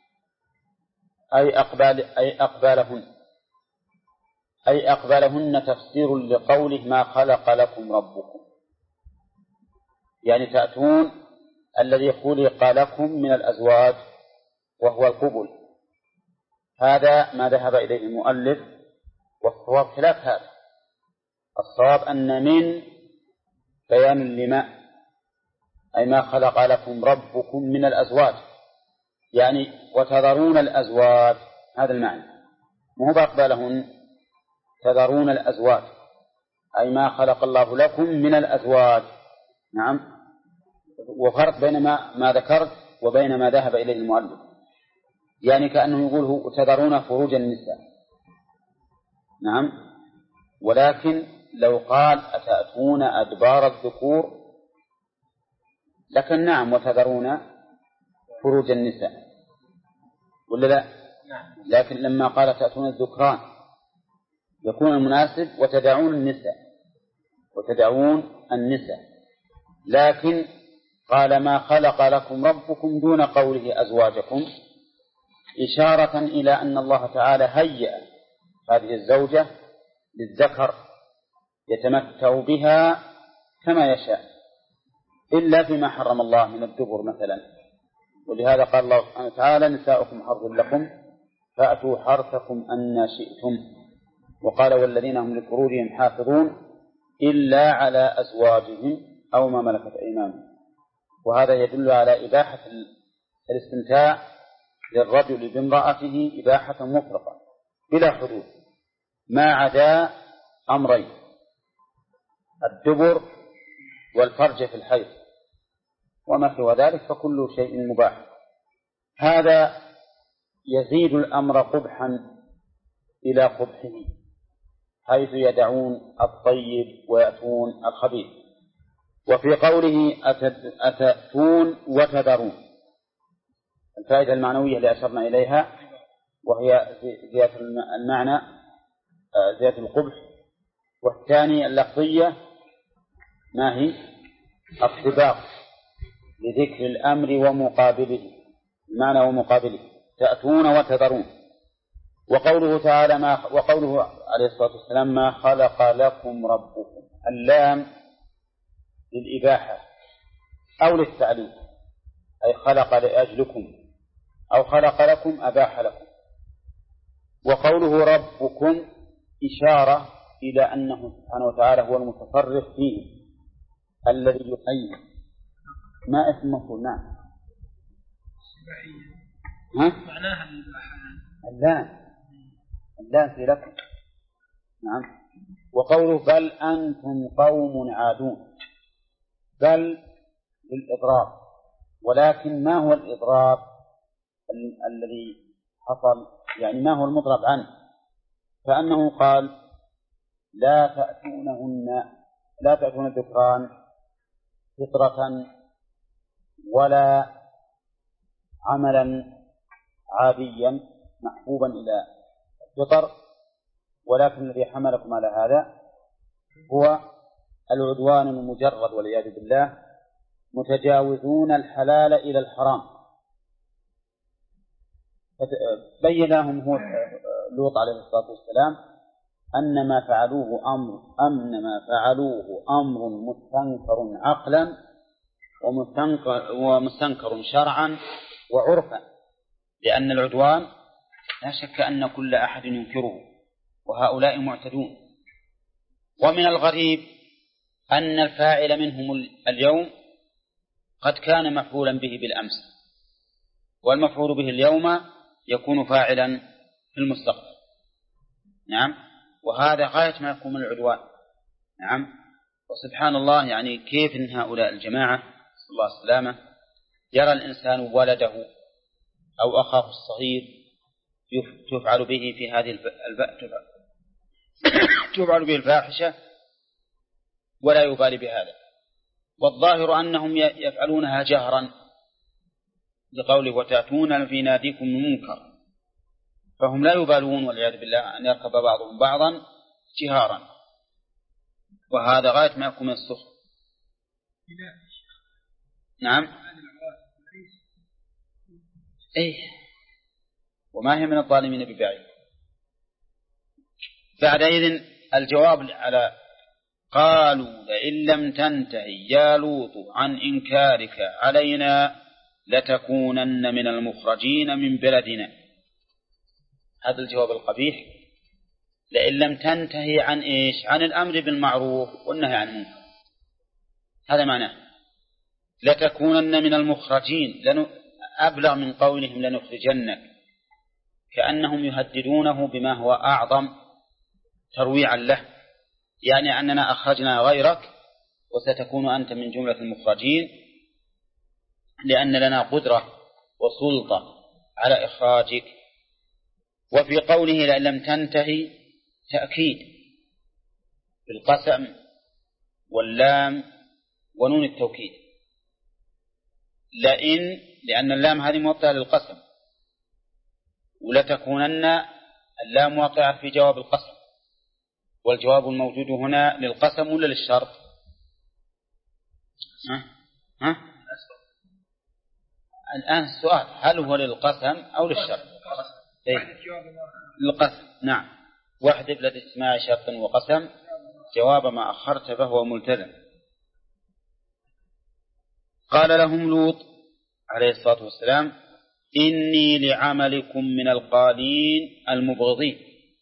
أي أقبالهن تفسير لقوله ما خلق لكم ربكم، يعني تأتون الذي خلق لكم من الأزواج وهو القبل. هذا ما ذهب إليه المؤلف، والصواب خلاف هذا. الصواب أن من بيان لما، أي ما خلق لكم ربكم من الأزواج، يعني وتذرون الأزواج، هذا المعنى، مو بأقبالهن، تذرون الأزواج أي ما خلق الله لكم من الأزواج. نعم، وفرق بين ما ذكرت وبين ما ذهب إليه المؤلف، يعني كأنه يقول تذرون فروج النساء. نعم، ولكن لو قال أتأتون أدبار الذكور لكن نعم وتذرون فروج النساء، ولا لا؟ لكن لما قال تأتون الذكران يكون المناسب وتدعون النساء، لكن قال ما خلق لكم ربكم دون قوله أزواجكم، إشارة إلى أن الله تعالى هيأ هذه الزوجة للذكر يتمتع بها كما يشاء، إلا فيما حرم الله من الدبر مثلا. ولهذا قال الله سبحانه وتعالى نساؤكم حرث لكم فأتوا حرثكم أن شئتم. وقال والذين هم لفروجهم حافظون إلا على أزواجهم أو ما ملكت أيمانهم. وهذا يدل على إباحة الاستمتاع للرجل بامرأته إباحة مطلقة بلا حدود، ما عدا أمرين: الدبر والفرج في الحيض، وما سوى ذلك فكل شيء مباح. هذا يزيد الأمر قبحا إلى قبحه، حيث يدعون الطيب ويأتون الخبيث. وفي قوله أتأتون وتذرون، الفائدة المعنوية اللي أشرنا إليها وهي زيادة المعنى، زيادة القبح. والثاني اللفظية ما هي؟ الطباق لذكر الأمر ومقابله، المعنى ومقابله، تأتون وتذرون. وقوله تعالى وقوله عليه الصلاة والسلام ما خلق لكم ربكم، اللام للإباحة أو للتعليل، أي خلق لأجلكم أو خلق لكم أباح لكم. وقوله ربكم إشارة إلى أنه سبحانه وتعالى هو المتصرف فيه الذي يحيي. ما اسمه؟ نعم،
معناها الإباحة،
اللام في لكم. نعم. وقوله بل أنتم قوم عادون، بل للإضراب، ولكن ما هو الإضراب الذي حصل؟ يعني ما هو المضرب عنه؟ فأنه قال لا تأتون الذكران فطرة ولا عملا عاديا محبوبا إلى الفطر، ولكن الذي حملكم على هذا هو العدوان المجرد والعياذ بالله، متجاوزون الحلال إلى الحرام. بين لهم هو لوط عليه الصلاة والسلام أن ما فعلوه أمر مستنكر عقلا ومستنكر شرعا وعرفا، لأن العدوان لا شك أن كل أحد ينكره، وهؤلاء معتدون. ومن الغريب أن الفاعل منهم اليوم قد كان مفعولا به بالأمس، والمفعول به اليوم يكون فاعلا في المستقبل. نعم، وهذا غاية ما يكون من العدوان. نعم، وسبحان الله، يعني كيف إن هؤلاء الجماعة صلى الله عليه وسلم يرى الإنسان ولده أو أخاه الصغير تفعل به في هذه تفعل به الفاحشة ولا يبالي بهذا، والظاهر أنهم يفعلونها جهرا لقوله وتأتون في ناديكم المنكر، فهم لا يبالون والعياذ بالله أن يركب بعضهم بعضا جهارا، وهذا غاية ما يكون من السخط. نعم، أي، وما هي من الظالمين ببعيد. بعدئذ الجواب على قالوا لئن لم تنتهي يا لوط عن إنكارك علينا لتكونن من المخرجين من بلدنا. هذا الجواب القبيح، لئن لم تنتهي عن إيش؟ عن الأمر بالمعروف والنهي عن المنكر، هذا معناه لتكونن من المخرجين، أبلغ من قولهم لنخرجنك، كأنهم يهددونه بما هو أعظم ترويعا له، يعني أننا أخرجنا غيرك وستكون أنت من جملة المخرجين، لأن لنا قدرة وسلطة على إخراجك. وفي قوله لئن لم تنتهي تأكيد بالقسم واللام ونون التوكيد، لأن اللام هذه موطئة للقسم، ولتكونن اللام واقعة في جواب القسم، والجواب الموجود هنا للقسم ولا للشرط؟ الآن السؤال هل هو للقسم أو للشرط؟ للقسم. نعم، واحدث للاجتماع شرط وقسم، جواب ما أخرت فهو ملتزم. قال لهم لوط عليه الصلاة والسلام إني لعملكم من القالين المبغضين.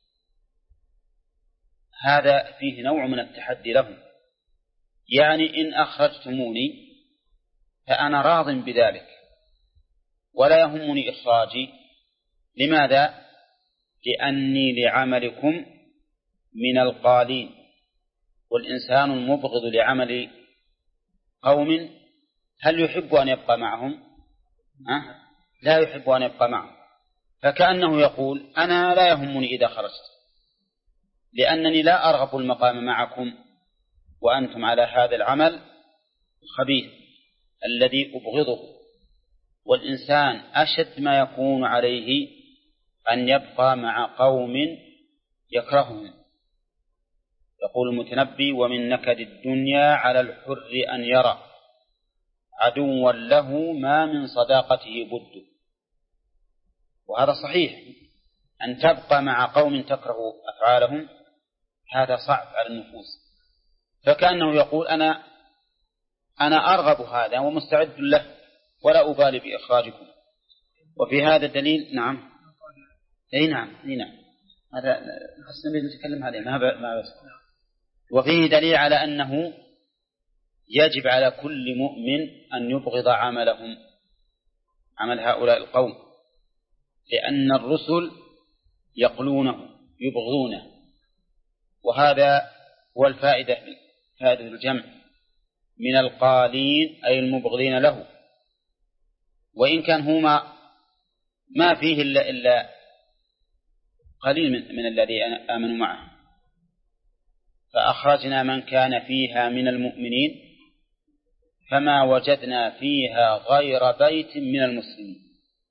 هذا فيه نوع من التحدي لهم، يعني إن أخرجتموني فأنا راض بذلك ولا يهمني إخراجي. لماذا؟ لأني لعملكم من القالين، والإنسان المبغض لعمل قوم هل يحب أن يبقى معهم؟ لا يحب أن يبقى معهم، فكأنه يقول أنا لا يهمني إذا خرجت، لأنني لا أرغب المقام معكم وأنتم على هذا العمل الخبيث الذي أبغضه. والإنسان أشد ما يكون عليه أن يبقى مع قوم يكرههم. يقول المتنبي ومن نكد الدنيا على الحر أن يرى عدوا له ما من صداقته بد. وهذا صحيح، أن تبقى مع قوم تكره أفعالهم هذا صعب على النفوس، فكأنه يقول أنا أرغب هذا ومستعد له ولا أبالي بإخراجكم. وفي هذا دليل. نعم، أي نعم، هذا خصنا نتكلم عليه ما بس. وفيه دليل على أنه يجب على كل مؤمن أن يبغض عملهم، عمل هؤلاء القوم، لأن الرسل يقلونه يبغضونه. وهذا هو الفائدة فائدة الجمع من القالين أي المبغضين له، وإن كان هما ما فيه إلا قليل من الذين آمنوا معه. فأخرجنا من كان فيها من المؤمنين فما وجدنا فيها غير بيت من المسلمين،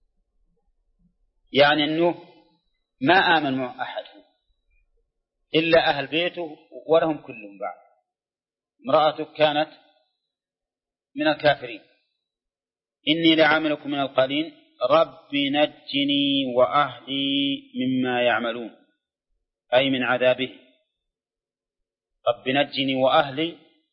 يعني أنه ما آمن مع أحد إلا أهل بيته ولهم كلهم بعد. امرأته كانت من الكافرين. إني لعاملكم من القالين رب نجني وأهلي مما يعملون، أي من عذابه. رب نجني وأهلي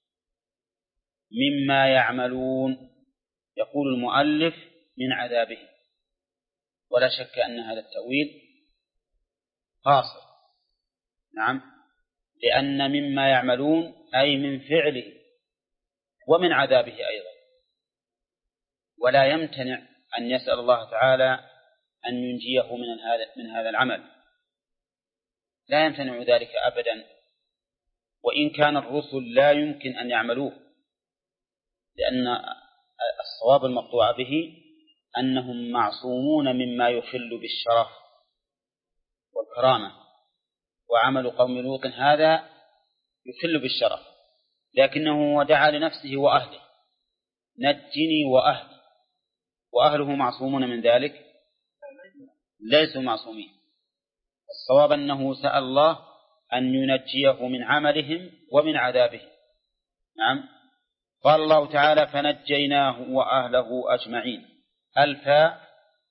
مما يعملون، يقول المؤلف من عذابه، ولا شك أن هذا التأويل قاصر. نعم، لأن مما يعملون أي من فعله ومن عذابه أيضا. ولا يمتنع أن يسأل الله تعالى أن ينجيه من هذا العمل، لا يمتنع ذلك أبدا، وإن كان الرسل لا يمكن أن يعملوه، لأن الصواب المقطوع به أنهم معصومون مما يخل بالشرف والكرامة، وعمل قوم لوط هذا يخل بالشرف، لكنه ودعا لنفسه وأهله نجني وأهلي، وأهله معصومون من ذلك، ليسوا معصومين. الصواب أنه سأل الله أن ينجيه من عملهم ومن عذابهم. نعم. قال الله تعالى فنجيناه وأهله أجمعين. الفاء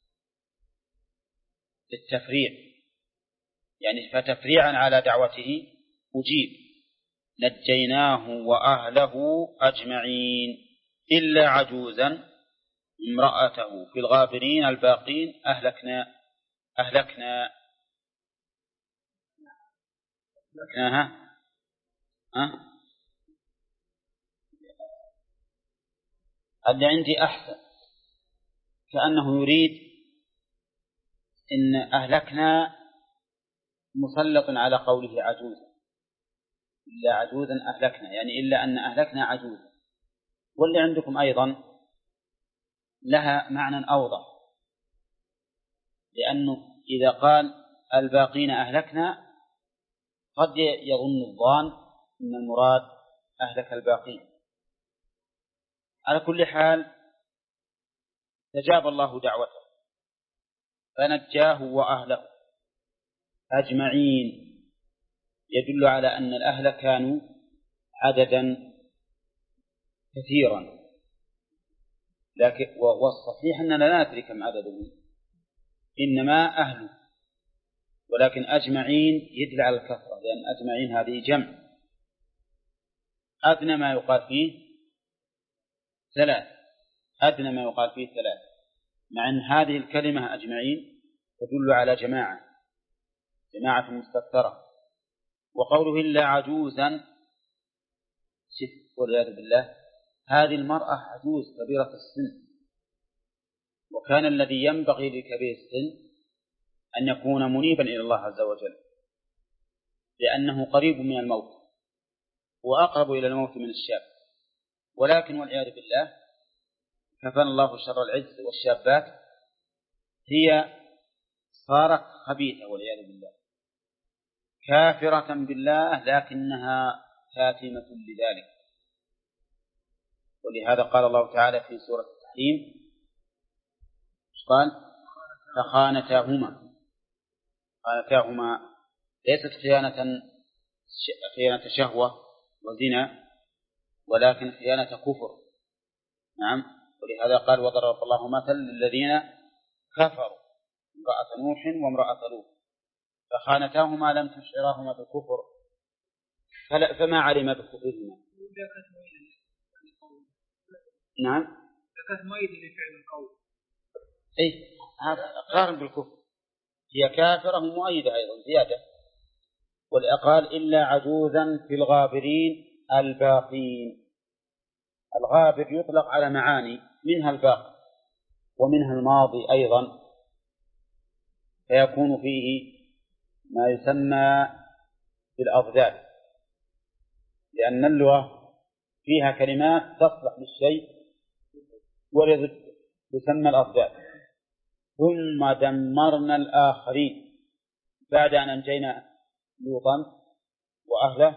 للتفريع، يعني فتفريعا على دعوته أجيب. نجيناه وأهله أجمعين إلا عجوزا امرأته في الغابرين الباقين أهلكناها. اللي عندي أحسن، كأنه يريد إن أهلكنا مسلط على قوله عجوزا، إلا عجوزا أهلكنا، يعني إلا أن أهلكنا عجوزا. واللي عندكم أيضا لها معنى أوضح، لأنه إذا قال الباقين أهلكنا قد يظن الظان أن المراد أهلك الباقين. على كل حال استجاب الله دعوته فنجاه وأهله أجمعين، يدل على أن الأهل كانوا عددا كثيرا، لكن والصحيح أننا لا ندري كم عددهم، إنما أهل، ولكن أجمعين يدل على الكثرة، لأن أجمعين هذه جمع، أدنى ما يقال فيه 3، أدنى ما يقال فيه 3، مع أن هذه الكلمة أجمعين تدل على جماعة مستكثرة. وقوله إلا عجوزا والعياذ بالله، هذه المرأة عجوز كبيرة السن، وكان الذي ينبغي لكبير السن أن يكون منيبا إلى الله عز وجل، لأنه قريب من الموت وأقرب إلى الموت من الشاب. ولكن والعياذ بالله كفانا الله شر العز، والشابات هي صارت خبيثة والعياذ بالله، كافرة بالله، لكنها كاتمة لذلك. ولهذا قال الله تعالى في سورة التحريم قال فخانتاهما ليست خيانة شهوة وزنا، ولكن خيانة كفر. نعم. ولهذا قال وضرب الله مثل للذين كفروا امرأة نوح وامرأة لوط فخانتاهما لم تشعراهما بالكفر فما علم بكفرهما. نعم.
لكانت مؤيدة لفعل القول.
أي هذا قارن بالكفر، هي كافرة مؤيدة أيضا زيادة. والأقال إلا عجوزا في الغابرين الباقين. الغابر يطلق على معاني، منها الباقي ومنها الماضي أيضا، فيكون فيه ما يسمى بالأضداد، لأن اللغة فيها كلمات تصلح للشيء ولذلك تسمى الأضداد. ثم دمرنا الآخرين، بعد أن أنجينا لوطا وأهله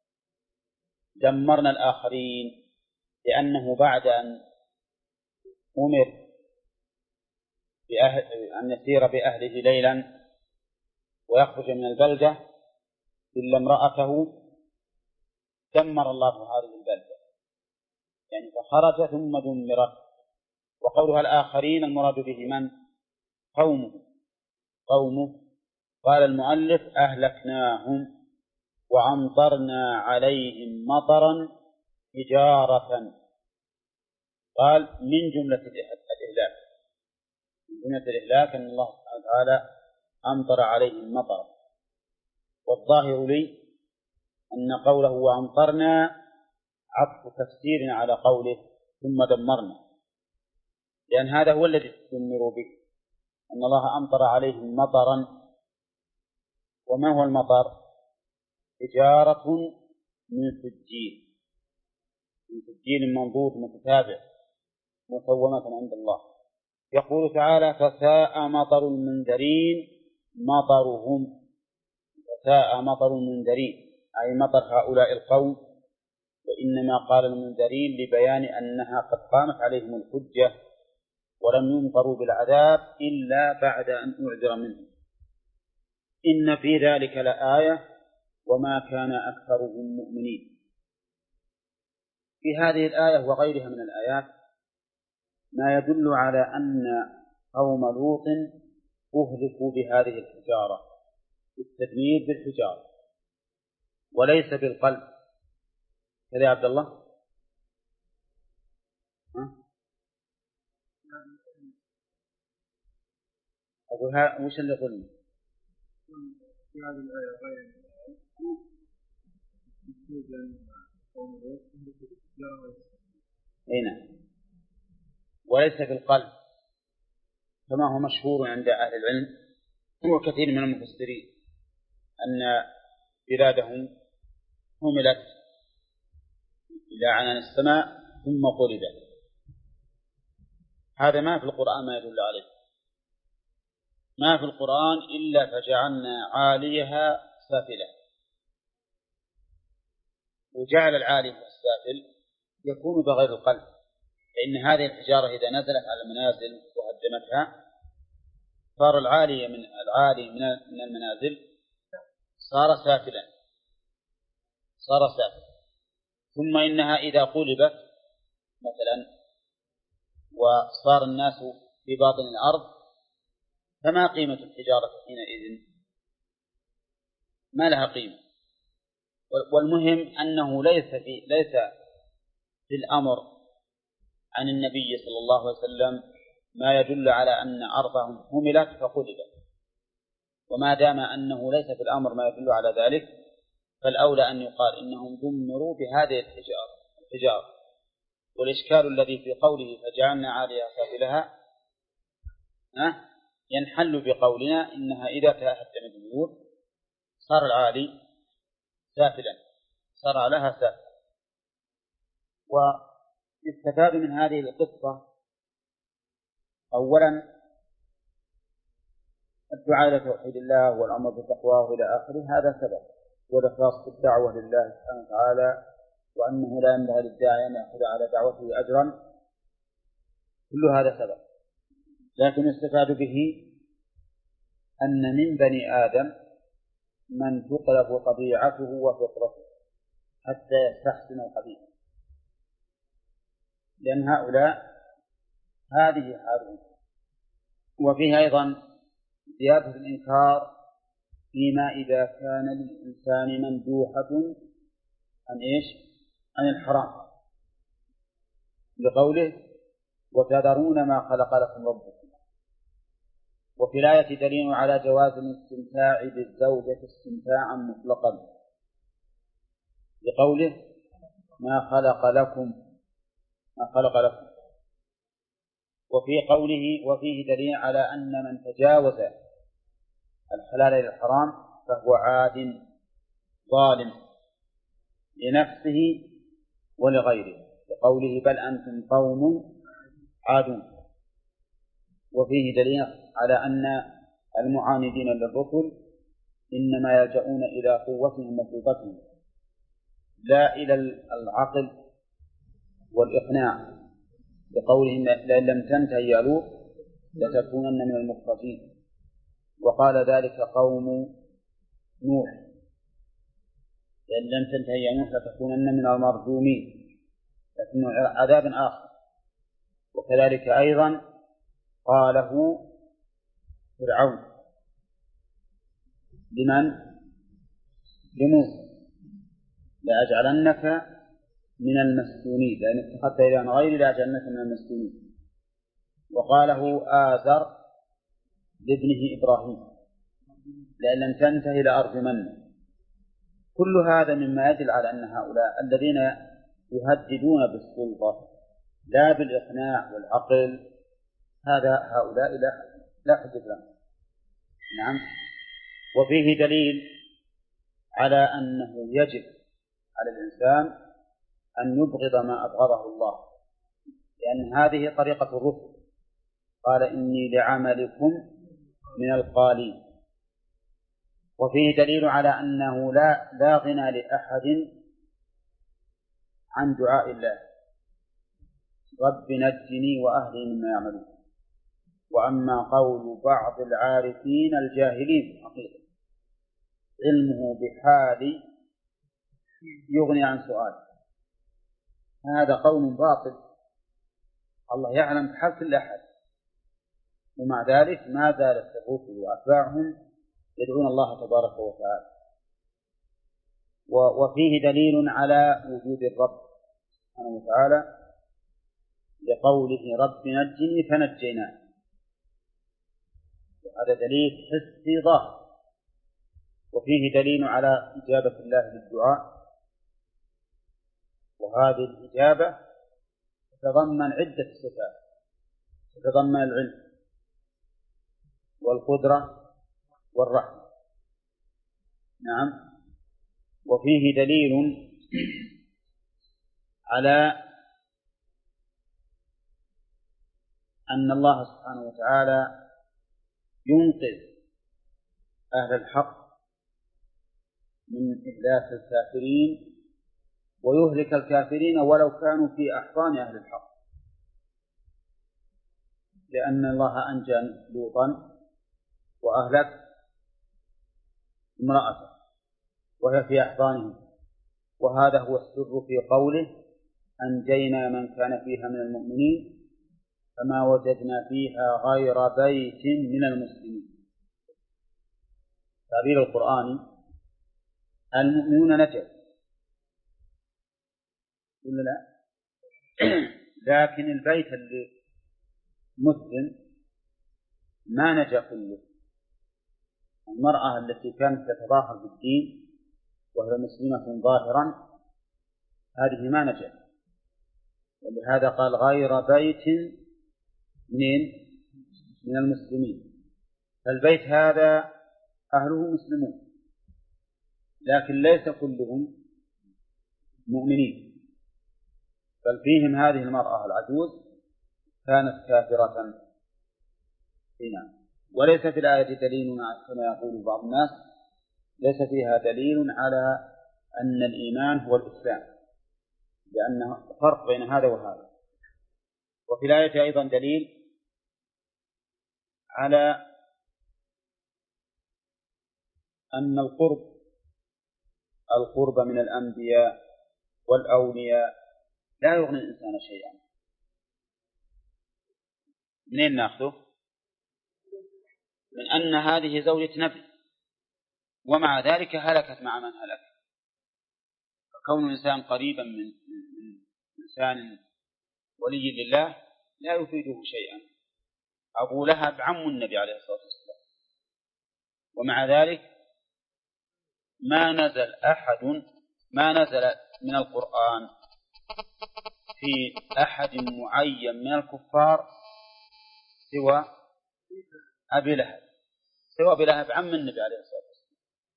دمرنا الآخرين، لأنه بعد أن أمر أن يسير بأهله ليلا ويخرج من البلدة إلا امرأته دمر الله هذه البلدة، يعني فخرج ثم دمرت. وقولها الآخرين المراد به من؟ قومه. قال المؤلف أهلكناهم وأمطرنا عليهم مطرا حجارة. قال من جملة الإهلاك أن الله سبحانه وتعالى أمطر عليهم مطرا. والظاهر لي أن قوله وأمطرنا عطف تفسير على قوله ثم دمرنا، لأن هذا هو الذي تدمر به، أن الله أمطر عليهم مطرا. وما هو المطر؟ حجارة من سجيل منضود متتابع مسومة عند الله. يقول تعالى: فساء مطر المنذرين مطرهم. فساء مطر المنذرين أي مطر هؤلاء القوم، وإنما قال المنذرين لبيان أنها قد قامت عليهم الحجة ولم يمطروا بالعذاب إلا بعد أن أعذر منهم. إن في ذلك لآية وما كان أكثرهم مؤمنين. في هذه الآية وغيرها من الآيات ما يدل على أن قوم لوط أهلكوا بهذه الحجارة، بالتدمير بالحجارة وليس بالقلب. كذا يا عبد الله؟ أقول وش اللي قلنا؟
في هذه الآية غير
هنا وليس في القلب، كما هو مشهور عند أهل العلم وكثير من المفسرين أن بلادهم هملت إلى عنان السماء ثم قلبت. هذا ما في القرآن ما يدل عليه، ما في القرآن إلا فجعلنا عاليها سافلة. وجعل العالي والسافل يكون بغير القلب، لأن هذه الحجارة إذا نزلت على المنازل وهدمتها صار العالي من المنازل صار سافلا. ثم إنها إذا قلبت مثلا وصار الناس في باطن الأرض فما قيمة الحجارة حينئذ؟ ما لها قيمة. والمهم أنه ليس في الأمر عن النبي صلى الله عليه وسلم ما يدل على أن أرضهم هملت فقلبت، وما دام أنه ليس في الأمر ما يدل على ذلك فالأولى أن يقال إنهم دمروا بهذه الحجارة. والإشكال الذي في قوله فجعلنا عاليها سافلها ينحل بقولنا إنها إذا تهدمت البيوت صار العالي سافلا، صار عليها سافل. ويستفاد من هذه القصة أولا الدعاء إلى توحيد الله والأمر بتقواه إلى آخره، هذا سبب، والإخلاص بالدعوة لله سبحانه وتعالى، وأنه لا ينبغي للداعي أن يأخذ على دعوته أجرا، كل هذا سبب. لكن يستفاد به أن من بني آدم من تقلب طبيعته وفطرته حتى يستحسن القبيح، لأن هؤلاء هذه حالهم. وفيه أيضا زيادة الإنكار فيما إذا كان للإنسان مندوحة عن الحرام، لقوله وتذرون ما خلق لكم ربكم. وفي الآية دليل على جواز الاستمتاع بالزوجة استمتاعا مطلقا، لقوله ما خلق لكم. وفي قوله وفيه دليل على أن من تجاوز الحلال إلى الحرام فهو عاد ظالم لنفسه ولغيره، لقوله بل أنتم قوم عادون. وفيه دليل على أن المعاندين للرسل إنما يلجؤون إلى قوتهم وسلطتهم لا إلى العقل والإقناع، بقولهم لئن لم تنتهي يا لوط لتكونن من المخرجين. وقال ذلك قوم نوح لئن لم تنتهي يا نوح لتكونن من المرجومين، لكنه عذاب آخر. وكذلك أيضا قاله فرعون لموسى لأجعلنك من المسجونين، لأن اتخذت إلها غيري لأجعلنك من المسجونين. وقاله آزر لابنه إبراهيم لئن لم تنتهي لأرجمنك. كل هذا مما يدل على أن هؤلاء الذين يهددون بالسلطة لا بالإقناع والعقل هؤلاء لا حجة لهم. نعم. وفيه دليل على أنه يجب على الإنسان أن يبغض ما أبغضه الله، لأن هذه طريقة الرسل. قال إني لعملكم من القالين. وفيه دليل على أنه لا غنى لأحد عن دعاء الله رب نجني وأهلي مما يعملون. وأما قول بعض العارفين الجاهلين حقيقة علمه بحالي يغني عن سؤال، هذا قول باطل. الله يعلم بحال كل أحد، ومع ذلك ما زالت الرسل وأتباعهم يدعون الله تبارك وتعالى. وفيه دليل على وجود الرب سبحانه وتعالى لقوله رب نجني فنجيناه، هذا دليل حسي ظاهر. وفيه دليل على إجابة الله للدعاء، وهذه الإجابة تتضمن عدة صفات، تتضمن العلم والقدرة والرحمة. نعم. وفيه دليل على أن الله سبحانه وتعالى ينقذ أهل الحق من إهلاك الكافرين ويهلك الكافرين ولو كانوا في أحضان أهل الحق، لأن الله أنجى لوطا وأهلك امرأته وهي في أحضانهم، وهذا هو السر في قوله أنجينا من كان فيها من المؤمنين فما وجدنا فيها غير بيت من المسلمين. تعبير القرآن المؤمنون نجوا ولا لا؟ لكن البيت اللي مسلم ما نجا كله. المرأة التي كانت تتظاهر بالدين وهي مسلمة ظاهرا هذه ما نجا، ولهذا قال غير بيت من المسلمين. فالبيت هذا أهله مسلمون لكن ليس كلهم مؤمنين، بل فيهم هذه المرأة العجوز كانت كافرة هنا. وليس في الآية دليل كما يقول بعض الناس، ليس فيها دليل على أن الإيمان هو الإسلام، لأن فرق بين هذا وهذا. وفي الآية أيضا دليل على أن القرب من الأنبياء والأولياء لا يغني الإنسان شيئا. منين نأخذه؟ من أن هذه زوجة نبي ومع ذلك هلكت مع من هلك. فكون الإنسان قريبا من إنسان ولي لله لا يفيده شيئا. أبو لهب عم النبي عليه الصلاة والسلام، ومع ذلك ما نزل من القرآن في أحد معين من الكفار سوى أبي لهب عم النبي عليه الصلاة والسلام.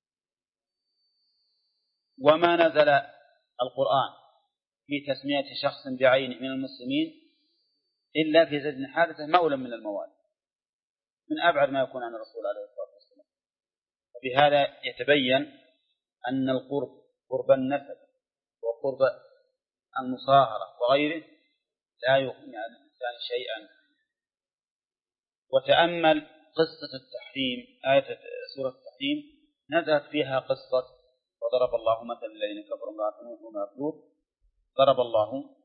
وما نزل القرآن في تسمية شخص بعينه من المسلمين إلا في زيد بن حارثة مولى من الموالي، من أبعد ما يكون عن الرسول عليه الصلاة والسلام. وبهذا يتبين أن قرب النسب وقرب المصاهرة وغيره لا يغني عن الإنسان شيئا. وتأمل قصة التحريم، آية سورة التحريم نزلت فيها قصة وضرب الله مثلا الذين كفروا امرأة نوح وامرأة لوط. ضرب الله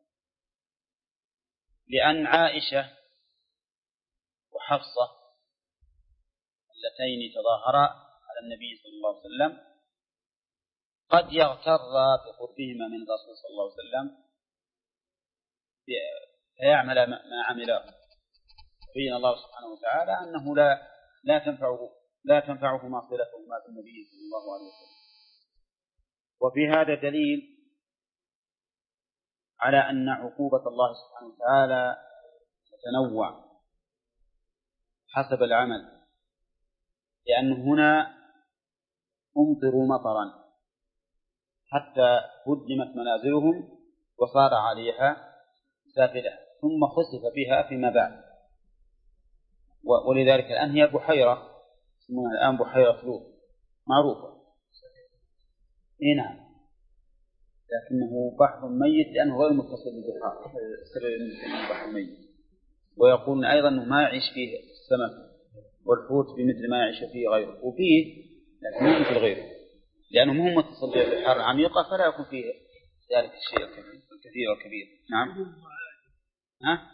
لأن عائشة وحفصة اللتين تظاهرا على النبي صلى الله عليه وسلم قد يغتر بقربهما من الرسول صلى الله عليه وسلم فيعمل ما عمله. بين الله سبحانه وتعالى أنه لا تنفعهما صلتهما بالنبي صلى الله عليه وسلم. وفي هذا دليل على أن عقوبة الله سبحانه وتعالى تتنوع، حسب العمل، لأن هنا أمطروا مطرا حتى هدمت منازلهم وصار عليها سافلة، ثم خسف بها فيما بعد، ولذلك الآن هي بحيرة اسمها الآن بحيرة لوط معروفة. نعم، لكنه بحر ميت لأنه غير متصل بالبحار، سبب بحر ميت. ويقولون أيضا أنه ما يعيش فيه السمك والحوت بمثل ما يعيش فيه غيره، وفيه لكن مو مثل غيره، لأنه مو متصل بالبحار العميقة، فلا يكون فيه ذلك الشيء الكثير والكبير. نعم. ها؟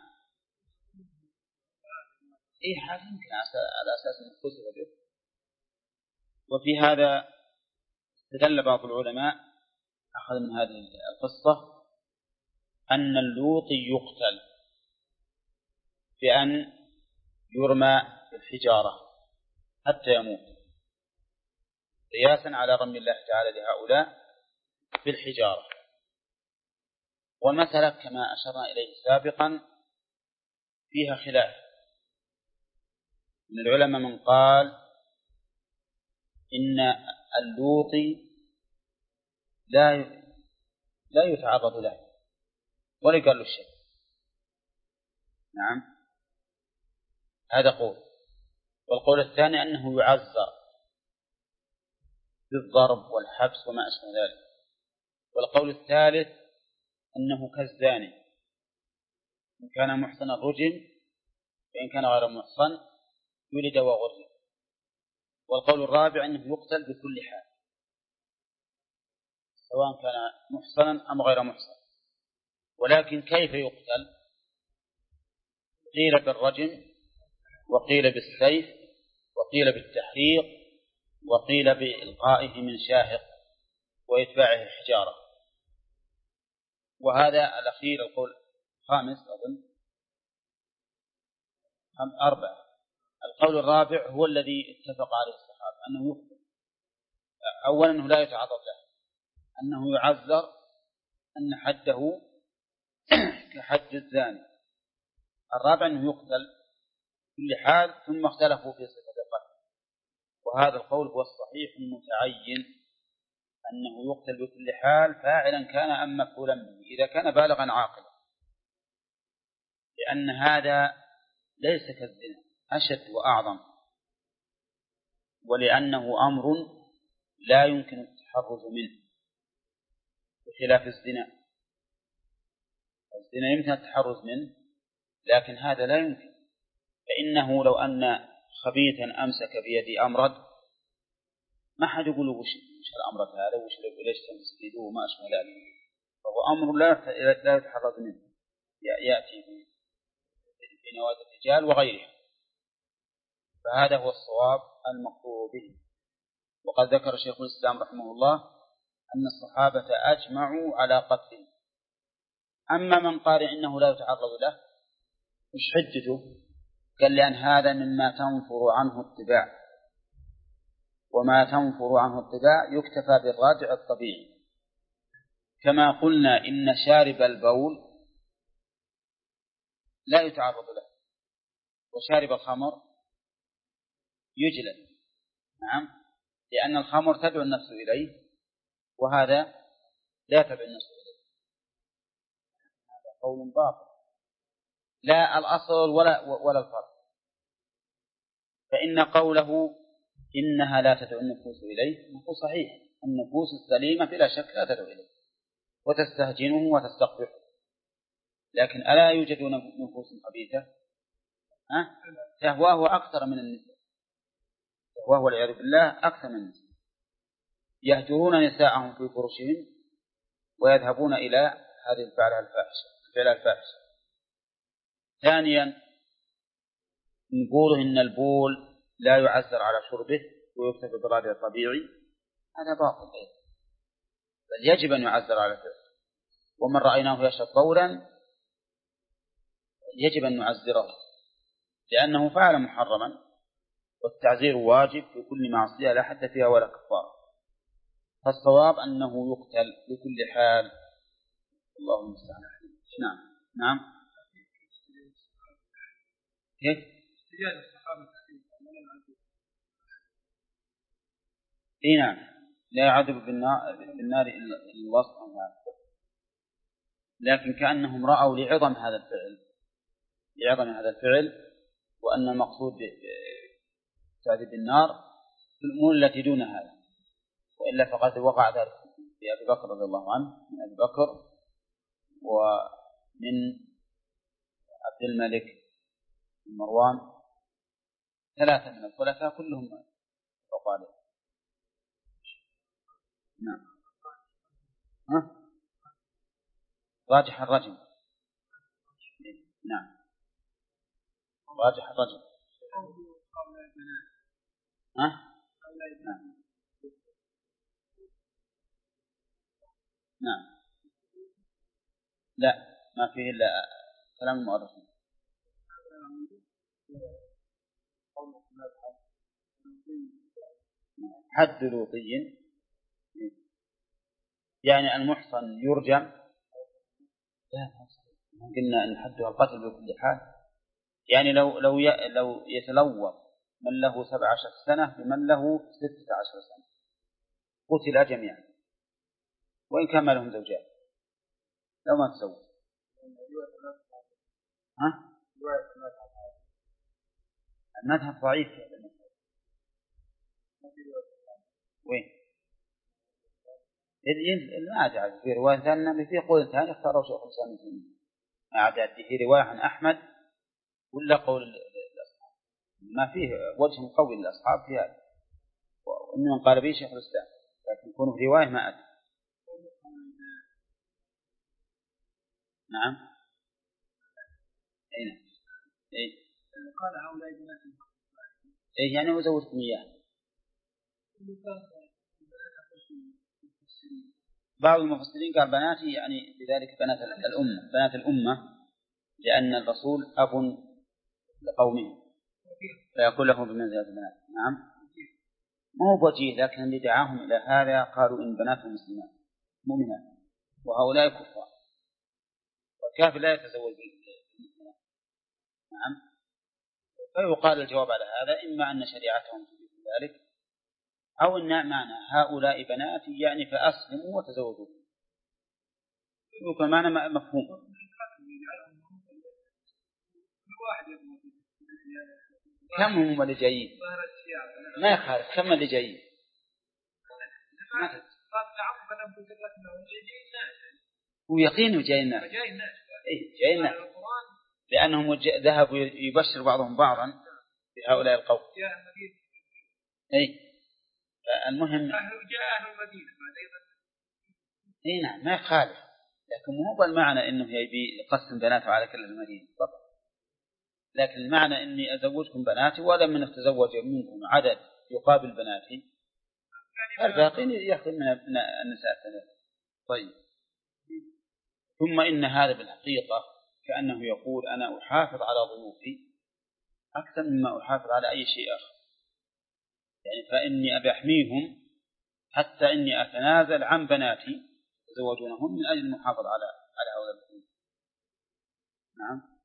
إيه حاجة يمكن على أساس النفوس به. وفي هذا استدل بعض العلماء أخذ من هذه القصة أن اللوطي يقتل بأن يرمى بالحجارة حتى يموت، قياسا على رمي الله تعالى لهؤلاء بالحجارة. والمسألة كما أشرنا إليه سابقا فيها خلاف من العلماء، من قال إن اللوطي لا يتعرض له ولا يقال له شيء. نعم، هذا قول. والقول الثاني أنه يعذر بالضرب والحبس وما أشبه ذلك. والقول الثالث أنه كالزاني، إن كان محصنا رجم، وإن كان غير محصن يولد وغرم. والقول الرابع أنه يقتل بكل حال سواء كان محصنا أم غير محصن. ولكن كيف يقتل؟ قيل بالرجم، وقيل بالسيف، وقيل بالتحريق، وقيل بإلقائه من شاهق وإتباعه حجارة. وهذا الأخير القول الخامس أظن 4. القول الرابع هو الذي اتفق عليه الصحابة أنه يقتل. أولا أنه لا يتعرض له، أنه يعذر، أن حده كحد الزاني. الرابع أنه يقتل كل حال، ثم اختلفوا في صفة القتل. وهذا القول هو الصحيح المتعين، أنه يقتل بكل حال فاعلا كان أم مفعولا به، إذا كان بالغا عاقلا، لأن هذا ليس كالزنا، أشد وأعظم، ولأنه أمر لا يمكن التحرز منه بخلاف الزنا. الزنا يمكن التحرز منه، لكن هذا لا يمكن. فإنه لو أن خبيثا أمسك بيدي أمرد ما حد يقول وش الأمرد هذا، وش ليش تمسكيده وما أشبه ذلك. فهو أمر لا يتحرز منه، يأتي في نوادي الرجال وغيرها. فهذا هو الصواب المقصود به. وقد ذكر شيخ الإسلام رحمه الله أن الصحابة أجمعوا على قتله. أما من قال إنه لا يتعرض له مش حجته؟ قال لأن هذا مما تنفر عنه الطباع، وما تنفر عنه الطباع يكتفى بالراجع الطبيعي. كما قلنا إن شارب البول لا يتعرض له، وشارب الخمر يجلد. نعم، لأن الخمر تدعو النفس إليه، وهذا لا تدعو النفس إليه. هذا قول باطل، لا الأصل ولا الفرق. فإن قوله إنها لا تدعو النفوس إليه نقول صحيح، النفوس السليمة بلا شك لا تدعو إليه وتستهجنه وتستقبحه. لكن ألا يوجد نفوس خبيثة تهواه أكثر من النساء، تهواه والعياذ بالله أكثر من النساء، يهجرون نساءهم في فرشهم ويذهبون إلى هذه الفعل الفاحشة. ثانيا نقول إن البول لا يعذر على شربه ويكتفى بالراجع الطبيعي، هذا باطل، بل يجب أن يعذر على فعله. ومن رأيناه يشرب بولا يجب أن نعذره، لأنه فعل محرما، والتعذير واجب في كل معصية لا حد فيها ولا كفارة. فالصواب أنه يقتل بكل حال. الله المستعان. نعم. كيف؟
استجابة الصحابة
إيه نعم، لا يعذب بالنار إلا الوصف، لكن كأنهم رأوا لعظم هذا الفعل وأن المقصود تعذيب النار في الأمور التي دون هذا، وإلا فقد وقع ذلك في أبي بكر رضي الله عنه، من أبي بكر ومن عبد الملك بن مروان، 3 من الخلفاء كلهم وقالوا. نعم. راجح الرجل. نعم راجح الرجل. نعم لا، ما فيه إلا كلام المؤرخين. حد لوطي يعني المحصن يرجم، قلنا أن حدها القتل بكل حال، يعني لو يتلوى من له 17 سنة بمن له 16 سنة قتل جميعا وإن كان لهم زوجات لو ما تزوج. المذهب ضعيف وين؟ ما أدعى في رواية ثانية، في قول ثاني اختاره شيخ الإسلام ابن تيمية، ما أدعى في رواية عن أحمد ولا قول الأصحاب، ما فيه وجه قوي للأصحاب في هذا، وإنما قال به شيخ الإسلام، لكن يكون في رواية ما أدري. نعم إيه
قال هؤلاء بنات
إيه يعني وزوجكم إياه. بعض المفسرين قال بناتي يعني بذلك بنات الأمة لأن الرسول أب لقومه فيقول له بمنزلة البنات. نعم ما هو بوجيه، لكن اللي دعاهم إلى هذا قالوا إن بناتهم مسلمات مؤمنات وهؤلاء كفار والكافر لا يتزوج بالمؤمنات. نعم فيقال الجواب على هذا إما أن شريعتهم تريد ذلك أو أن معنى هؤلاء بناتي يعني فأسلموا وتزوجوا، يكون معنى مفهوم. كم هم اللي جايين؟ ما يخالف كم اللي جايين؟ ويقينوا جايين ناس. جايين ناس لأنهم ذهبوا يبشر بعضهم بعضا بهؤلاء القوم. المهم
جاء أهل المدينة
نعم ما يخالف، لكن مو بالمعنى إنه يبي يقسم بناته على كل المدينة طبعا، لكن المعنى إني أزوجكم بناتي ولم من تزوج منكم عدد يقابل بناتي الباقين يأخذ من النساء الثلاث. طيب ثم إن هذا بالحقيقة كأنه يقول أنا أحافظ على ضيوفي أكثر مما أحافظ على أي شيء آخر، يعني فإني أبي أحميهم حتى إني أتنازل عن بناتي يتزوجونهم من أجل المحافظة على هؤلاء الضيوف. نعم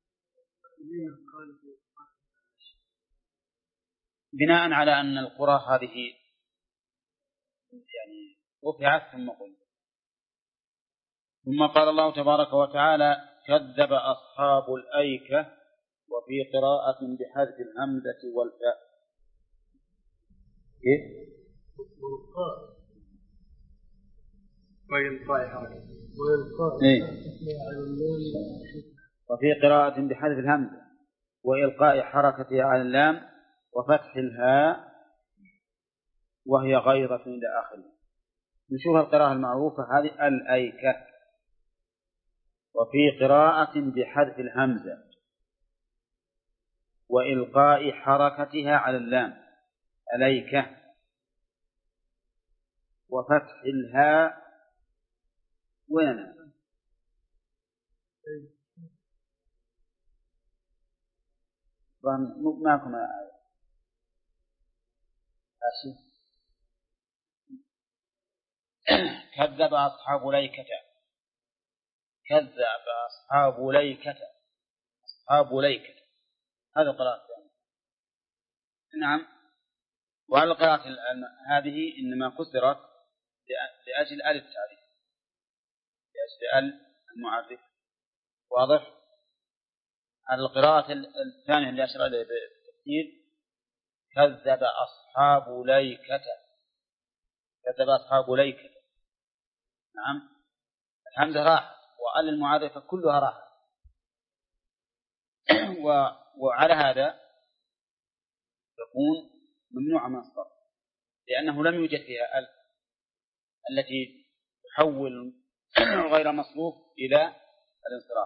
بناء على أن القرى هذه يعني رفعت ثم قال الله تبارك وتعالى كذب أصحاب الأيكة، وفي قراءة بحذف الهمزة والفاء. وفي قراءة بحذف الهمزة وإلقاء حركتها على اللام وفتح الهاء وهي غيظة إلى آخره. نشوف القراءة المعروفة هذه الأيكة. وفي قراءة بحذف الهمزة وإلقاء حركتها على اللام الأيكة وفتح الهاء وين معكم كذب أصحاب ليكة. كذب أصحاب ليكة. أصحاب ليكة هذا قراءة. نعم وعلى القراءة هذه إنما كسرت لأجل آل التعريف، لأجل آل المعرف. واضح؟ على القراءة الثانية اللي أشرع إليه بالتفسير: كذب أصحاب ليكة. كذب أصحاب ليكة. نعم، الحمزة راحت وآل المعرفة كلها راحت. وعلى هذا تكون ممنوعة من الصرف، لأنه لم يوجد فيها آل التي تحول غير مصروف إلى الانصراف.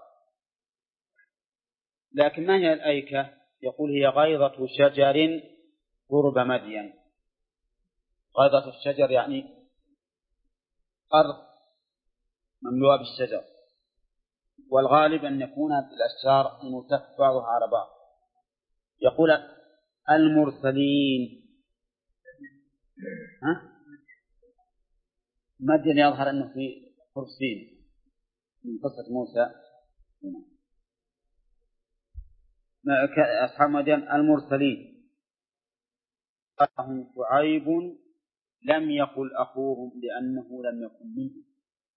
لكن ما هي الأيكة؟ يقول: هي غيضة شجر قرب مدين. غيضة الشجر يعني أرض مملوءة بالشجر، والغالب أن يكون الأشجار ملتف بعضها على بعض. يقول: المرسلين. مدين يظهر أنه في فرسين من قصة موسى. أصحاب مدين المرسلين. قالهم شعيب لم يقل أخوهم لأنه لم يكن منهم.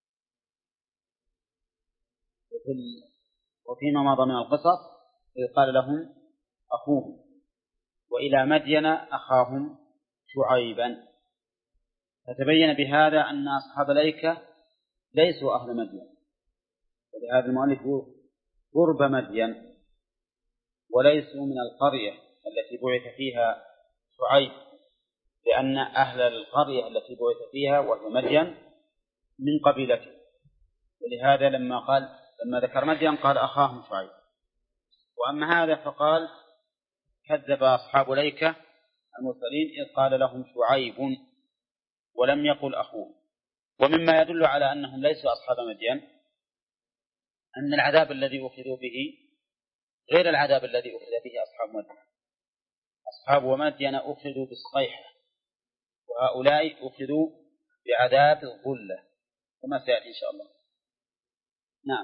وفيما مضى من القصص قال لهم أخوهم، وإلى مدين أخاهم شعيبا. فتبين بهذا أن أصحاب الأيكة ليسوا أهل مدين، ولهذا المؤلف قرب مدين، وليسوا من القرية التي بعث فيها شعيب، لأن أهل القرية التي بعث فيها وهي مدين من قبيلته. ولهذا لما ذكر مدين قال أخاهم شعيب. وأما هذا فقال: كذب أصحاب الأيكة المرسلين إذ قال لهم شعيب ولم يقل أخوه. ومما يدل على أنهم ليسوا أصحاب مدين أن العذاب الذي أخذوا به غير العذاب الذي أخذ به أصحاب مدين. أصحاب مدين أخذوا بالصيحة، وهؤلاء أخذوا بعذاب الظلة كما سيأتي إن شاء الله. نعم.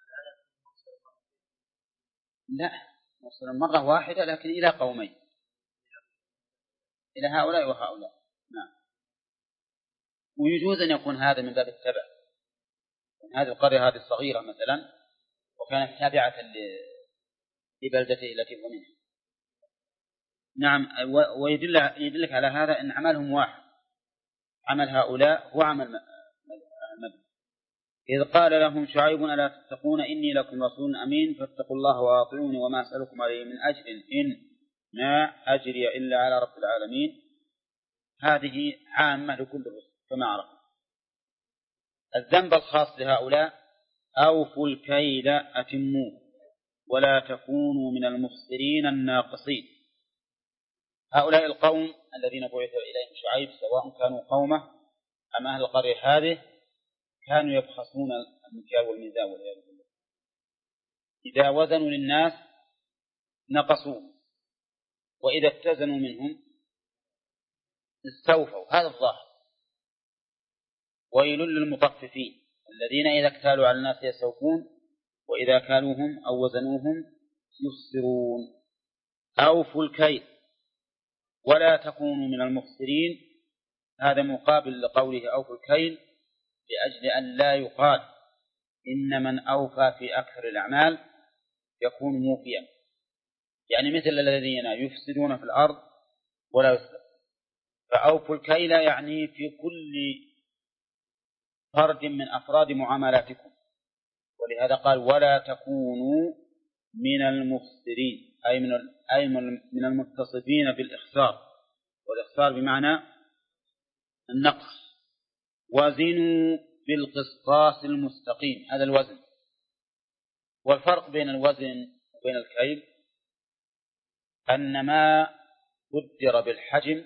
لا، وصل مرة واحدة لكن إلى قومين، إلى هؤلاء وهؤلاء. نعم. ويجوز أن يكون هذا من باب التبع، هذه القرية هذه الصغيرة مثلا وكانت تابعة لبلدته التي هو منها. نعم. ويدلك على هذا أن عملهم واحد، عمل هؤلاء هو عمل مدين. إذ قال لهم شعيب ألا تتقون إني لكم رسول أمين فاتقوا الله وأطيعوني وما أسألكم عليه من أجر إن ما أجري إلا على رب العالمين. هذه عامة لكل الرسل كما عرفنا. الذنب الخاص لهؤلاء: أوفوا الكيل أتموه ولا تكونوا من المفسرين الناقصين. هؤلاء القوم الذين بعث إليهم شعيب سواء كانوا قومه أم أهل القرية هذه كانوا يبخسون المكيال والميزان والعياذ بالله. إذا وزنوا للناس نقصوا، وإذا اتزنوا منهم استوفوا. هذا الظاهر. ويل للمطففين الذين إذا اكتالوا على الناس يستوفون وإذا كالوهم أو وزنوهم يخسرون. أوفوا الكيل ولا تكونوا من المخسرين. هذا مقابل لقوله أوفوا الكيل، لأجل أن لا يقال إن من أوفى في أكثر الأعمال يكون موفيا، يعني مثل الذين يفسدون في الأرض ولا يصلحون. فأوفوا الكيل يعني في كل فرد من أفراد معاملاتكم. ولهذا قال ولا تكونوا من المخسرين، أي من المتصفين بالإخسار، والإخسار بمعنى النقص. وزنوا بالقسطاس المستقيم، هذا الوزن. والفرق بين الوزن وبين الكيل أن ما قدر بالحجم